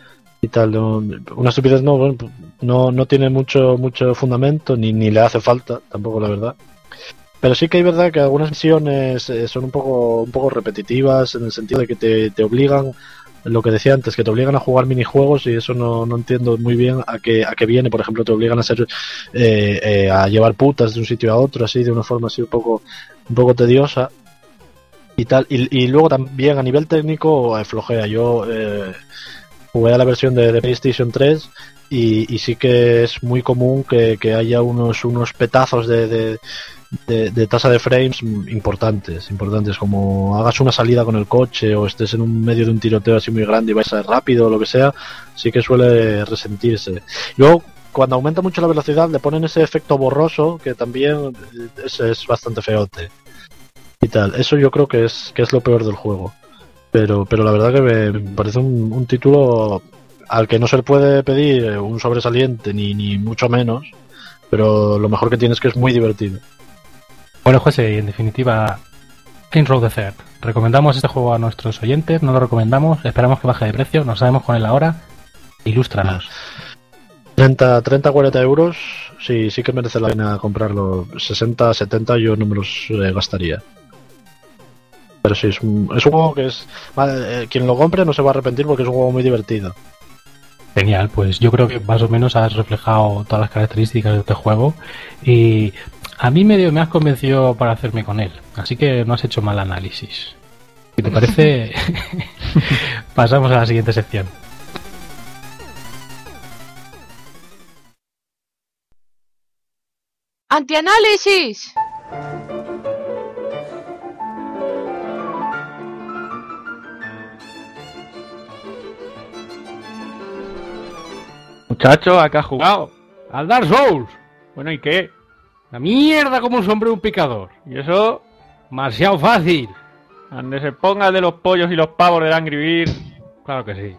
y tal. No, una estupidez no, bueno, no, no tiene mucho mucho fundamento, ni, ni le hace falta, tampoco la verdad. Pero sí que hay verdad que algunas misiones eh, son un poco un poco repetitivas, en el sentido de que te, te obligan, lo que decía antes, que te obligan a jugar minijuegos, y eso no, no entiendo muy bien a qué, a qué viene. Por ejemplo, te obligan a ser eh, eh, a llevar putas de un sitio a otro, así, de una forma así un poco un poco tediosa y tal. Y, y luego también a nivel técnico eh, flojea. Yo eh, jugué a la versión de, de PlayStation tres y, y sí que es muy común que, que haya unos unos petazos de, de De, de tasa de frames importantes, importantes, como hagas una salida con el coche o estés en un medio de un tiroteo así muy grande y vais a ir rápido o lo que sea, sí que suele resentirse. Luego, cuando aumenta mucho la velocidad, le ponen ese efecto borroso que también es, es bastante feote y tal. Eso yo creo que es que es lo peor del juego. Pero pero la verdad que me, me parece un, un título al que no se le puede pedir un sobresaliente ni, ni mucho menos, pero lo mejor que tiene es que es muy divertido. Bueno, José, y en definitiva, Saints Row the Third. ¿Recomendamos este juego a nuestros oyentes? ¿No lo recomendamos? ¿Esperamos que baje de precio? ¿No sabemos con él ahora? Ilústranos. treinta, treinta, cuarenta euros, sí, sí que merece la pena comprarlo. sesenta, setenta yo no me los eh, gastaría. Pero sí, es un, es un juego que es... Vale, eh, quien lo compre no se va a arrepentir porque es un juego muy divertido. Genial, pues yo creo que más o menos has reflejado todas las características de este juego y a mí medio me has convencido para hacerme con él, así que no has hecho mal análisis. Si te parece, pasamos a la siguiente sección. ¡Antianálisis! Muchacho, ¿a qué has jugado? ¡Al Dark Souls! Bueno, ¿y qué? ¡La mierda como un sombrero un picador! ¿Y eso? ¡Demasiado fácil! Donde se ponga el de los pollos y los pavos del Angry Birds. Claro que sí.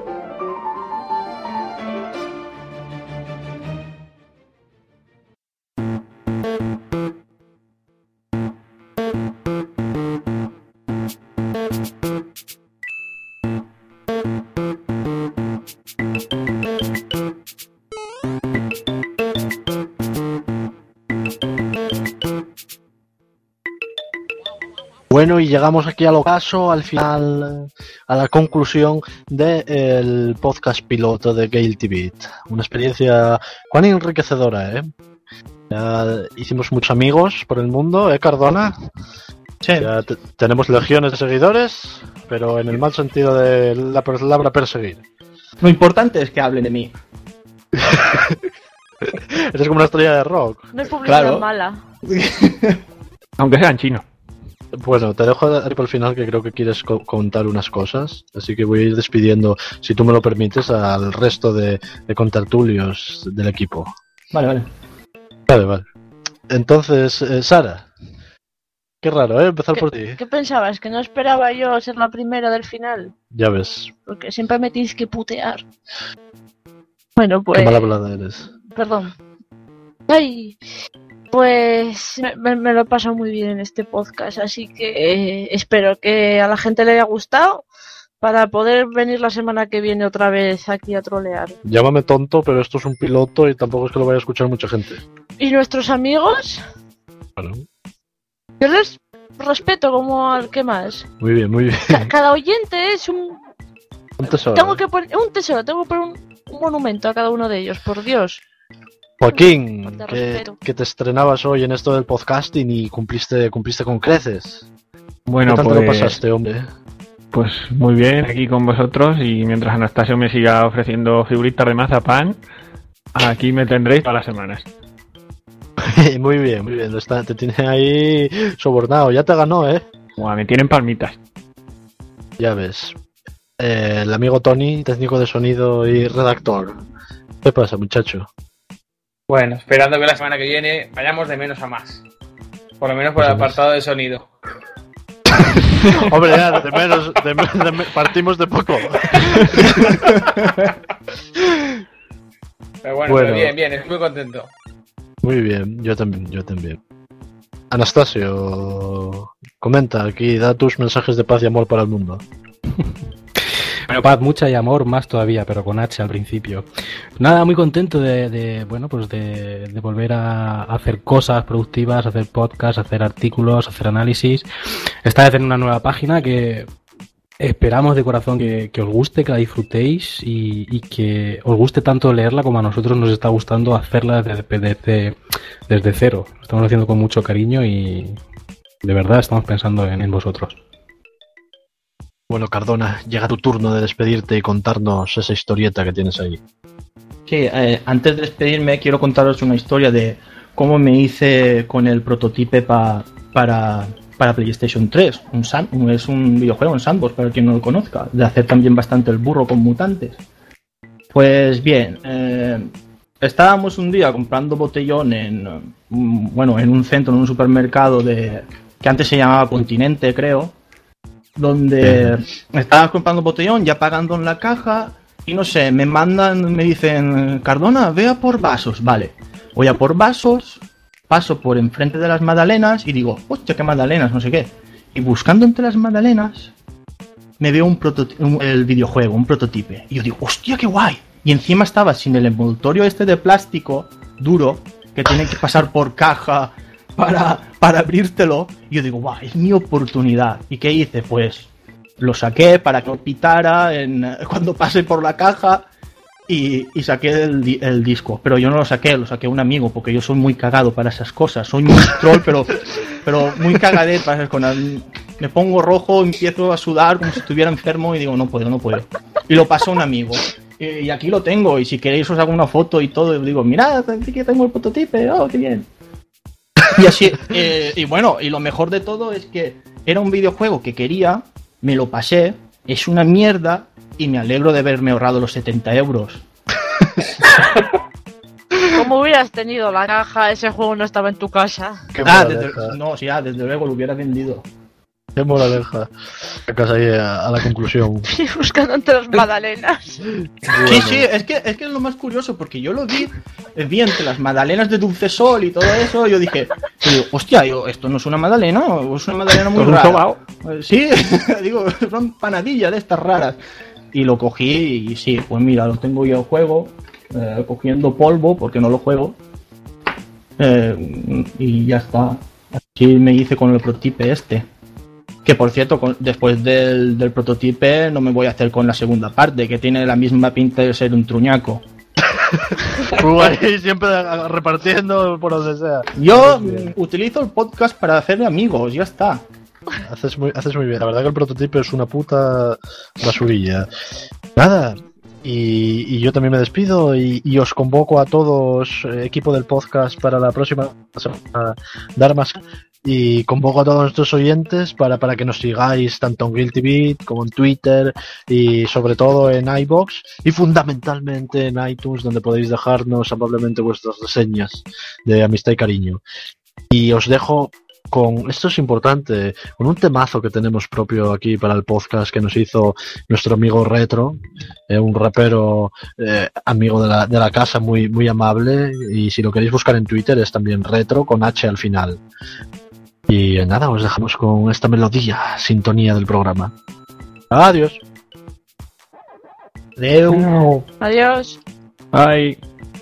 Bueno, y llegamos aquí al ocaso, al final, a la conclusión del podcast piloto de Guilty Beat. Una experiencia cuán enriquecedora, ¿eh? Ya hicimos muchos amigos por el mundo, ¿eh, Cardona? Sí. Ya te- tenemos legiones de seguidores, pero en el mal sentido de la palabra perseguir. Lo importante es que hablen de mí. Eres como una estrella de rock. No es publicidad Claro. mala. Aunque sean chinos. Bueno, te dejo para el final, que creo que quieres co- contar unas cosas, así que voy a ir despidiendo, si tú me lo permites, al resto de, de contertulios del equipo. Vale, vale. Vale, vale. Entonces, eh, Sara, qué raro, ¿eh? Empezar por ti. ¿Qué pensabas? ¿Que no esperaba yo ser la primera del final? Ya ves, Porque siempre me tienes que putear. Bueno, pues... qué mal hablada eres. Perdón. Ay, pues me, me- me lo he pasado muy bien en este podcast, así que eh, espero que a la gente le haya gustado para poder venir la semana que viene otra vez aquí a trolear. Llámame tonto, pero esto es un piloto y tampoco es que lo vaya a escuchar mucha gente. Y nuestros amigos, Bueno, yo les respeto como al que más. muy bien, muy bien. Ca- Cada oyente es un... Un tesoro. Tengo que poner un tesoro, tengo que poner un, un monumento a cada uno de ellos, por Dios. Joaquín, Te que, respeto. que te estrenabas hoy en esto del podcasting y cumpliste cumpliste con creces. Bueno, ¿Qué tal pues... te lo pasaste, hombre? Pues muy bien, aquí con vosotros, y mientras Anastasio me siga ofreciendo figuritas de mazapán, aquí me tendréis todas las semanas. Muy bien, muy bien. Lo está, te tiene ahí sobornado. Ya te ganó, ¿eh? Buah, me tienen palmitas. Ya ves. Eh, el amigo Tony, técnico de sonido y redactor. ¿Qué pasa, muchacho? Bueno, esperando que la semana que viene vayamos de menos a más. Por lo menos por el Pues apartado de sonido. Hombre, ya, de menos, de me- de me- partimos de poco. Pero bueno, Bueno. pero bien, bien, estoy muy contento. Muy bien, yo también, yo también. Anastasio, comenta aquí, da tus mensajes de paz y amor para el mundo. Bueno, Bueno, paz, mucha y amor más todavía, pero con H al principio. Nada, muy contento de, de bueno, pues de, de volver a hacer cosas productivas, hacer podcasts, hacer artículos, hacer análisis. Esta vez en una nueva página que esperamos de corazón que, que os guste, que la disfrutéis y, y que os guste tanto leerla como a nosotros nos está gustando hacerla desde, desde, desde cero. Lo estamos haciendo con mucho cariño y de verdad estamos pensando en, en vosotros. Bueno, Cardona, llega tu turno de despedirte y contarnos esa historieta que tienes ahí. Sí, eh, antes de despedirme quiero contaros una historia de cómo me hice con el prototipo pa, para... para PlayStation tres, un san, es un videojuego en sandbox para quien no lo conozca, de hacer también bastante el burro con mutantes. Pues bien, eh, estábamos un día comprando botellón en, bueno, en un centro, en un supermercado de que antes se llamaba Continente, creo, donde estábamos comprando botellón, ya pagando en la caja y no sé, me mandan, me dicen, Cardona, ve a por vasos, vale, voy a por vasos. Paso por enfrente de las magdalenas y digo, hostia, qué magdalenas, no sé qué. Y buscando entre las magdalenas, me veo un prototipo, el videojuego, un prototipo. Y yo digo, hostia, qué guay. Y encima estaba sin el envoltorio este de plástico duro, que tiene que pasar por caja para, para abrírtelo. Y yo digo, guay, es mi oportunidad. ¿Y qué hice? Pues lo saqué para que no pitara en, cuando pase por la caja. Y, y saqué el, el disco, pero yo no lo saqué, lo saqué a un amigo, porque yo soy muy cagado para esas cosas, soy muy troll, pero, pero muy cagadet para esas cosas. Me pongo rojo, empiezo a sudar como si estuviera enfermo y digo, no puedo, no puedo. Y lo paso a un amigo, y, y aquí lo tengo, y si queréis os hago una foto y todo, y digo, mirad, aquí tengo el prototipo, oh, qué bien. Y así, eh, y bueno, y lo mejor de todo es que era un videojuego que quería, me lo pasé, es una mierda, y me alegro de haberme ahorrado los setenta euros. Como hubieras tenido la caja, ese juego no estaba en tu casa. Ah, desde, no, sí, ah, desde luego lo hubiera vendido. Qué moraleja. Sacas ahí a, a la conclusión. Buscando entre las magdalenas. Bueno. Sí, sí, es que, es que es lo más curioso, porque yo lo vi, vi entre las magdalenas de Dulce Sol y todo eso, y yo dije, yo digo, hostia, yo, esto no es una magdalena, es una magdalena muy rara. Sí, digo, son panadillas de estas raras. Y lo cogí y sí, pues mira, lo tengo yo en juego, eh, cogiendo polvo porque no lo juego. Eh, y ya está. Así me hice con el prototipo este. Que por cierto, con, después del, del prototipo no me voy a hacer con la segunda parte, que tiene la misma pinta de ser un truñaco. Ahí siempre repartiendo por donde sea. Yo mm, utilizo el podcast para hacer amigos, ya está. Haces muy, haces muy bien. La verdad que el prototipo es una puta basurilla. Nada. Y, y yo también me despido y, y os convoco a todos, eh, equipo del podcast, para la próxima semana dar más. Y convoco a todos nuestros oyentes para, para que nos sigáis tanto en Guilty Beat como en Twitter y sobre todo en iVoox y fundamentalmente en iTunes, donde podéis dejarnos amablemente vuestras reseñas de amistad y cariño. Y os dejo con, esto es importante, con un temazo que tenemos propio aquí para el podcast que nos hizo nuestro amigo Retro, eh, un rapero eh, amigo de la, de la casa, muy, muy amable, y si lo queréis buscar en Twitter es también Retro con H al final. Y nada, os dejamos con esta melodía, sintonía del programa. Adiós. Adeu. Adiós. Ay.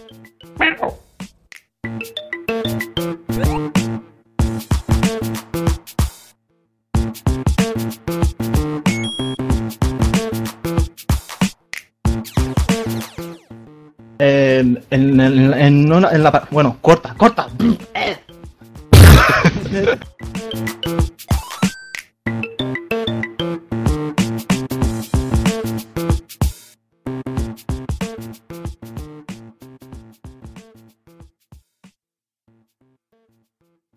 Eh, en, en, en, una, en la... Bueno, corta, corta.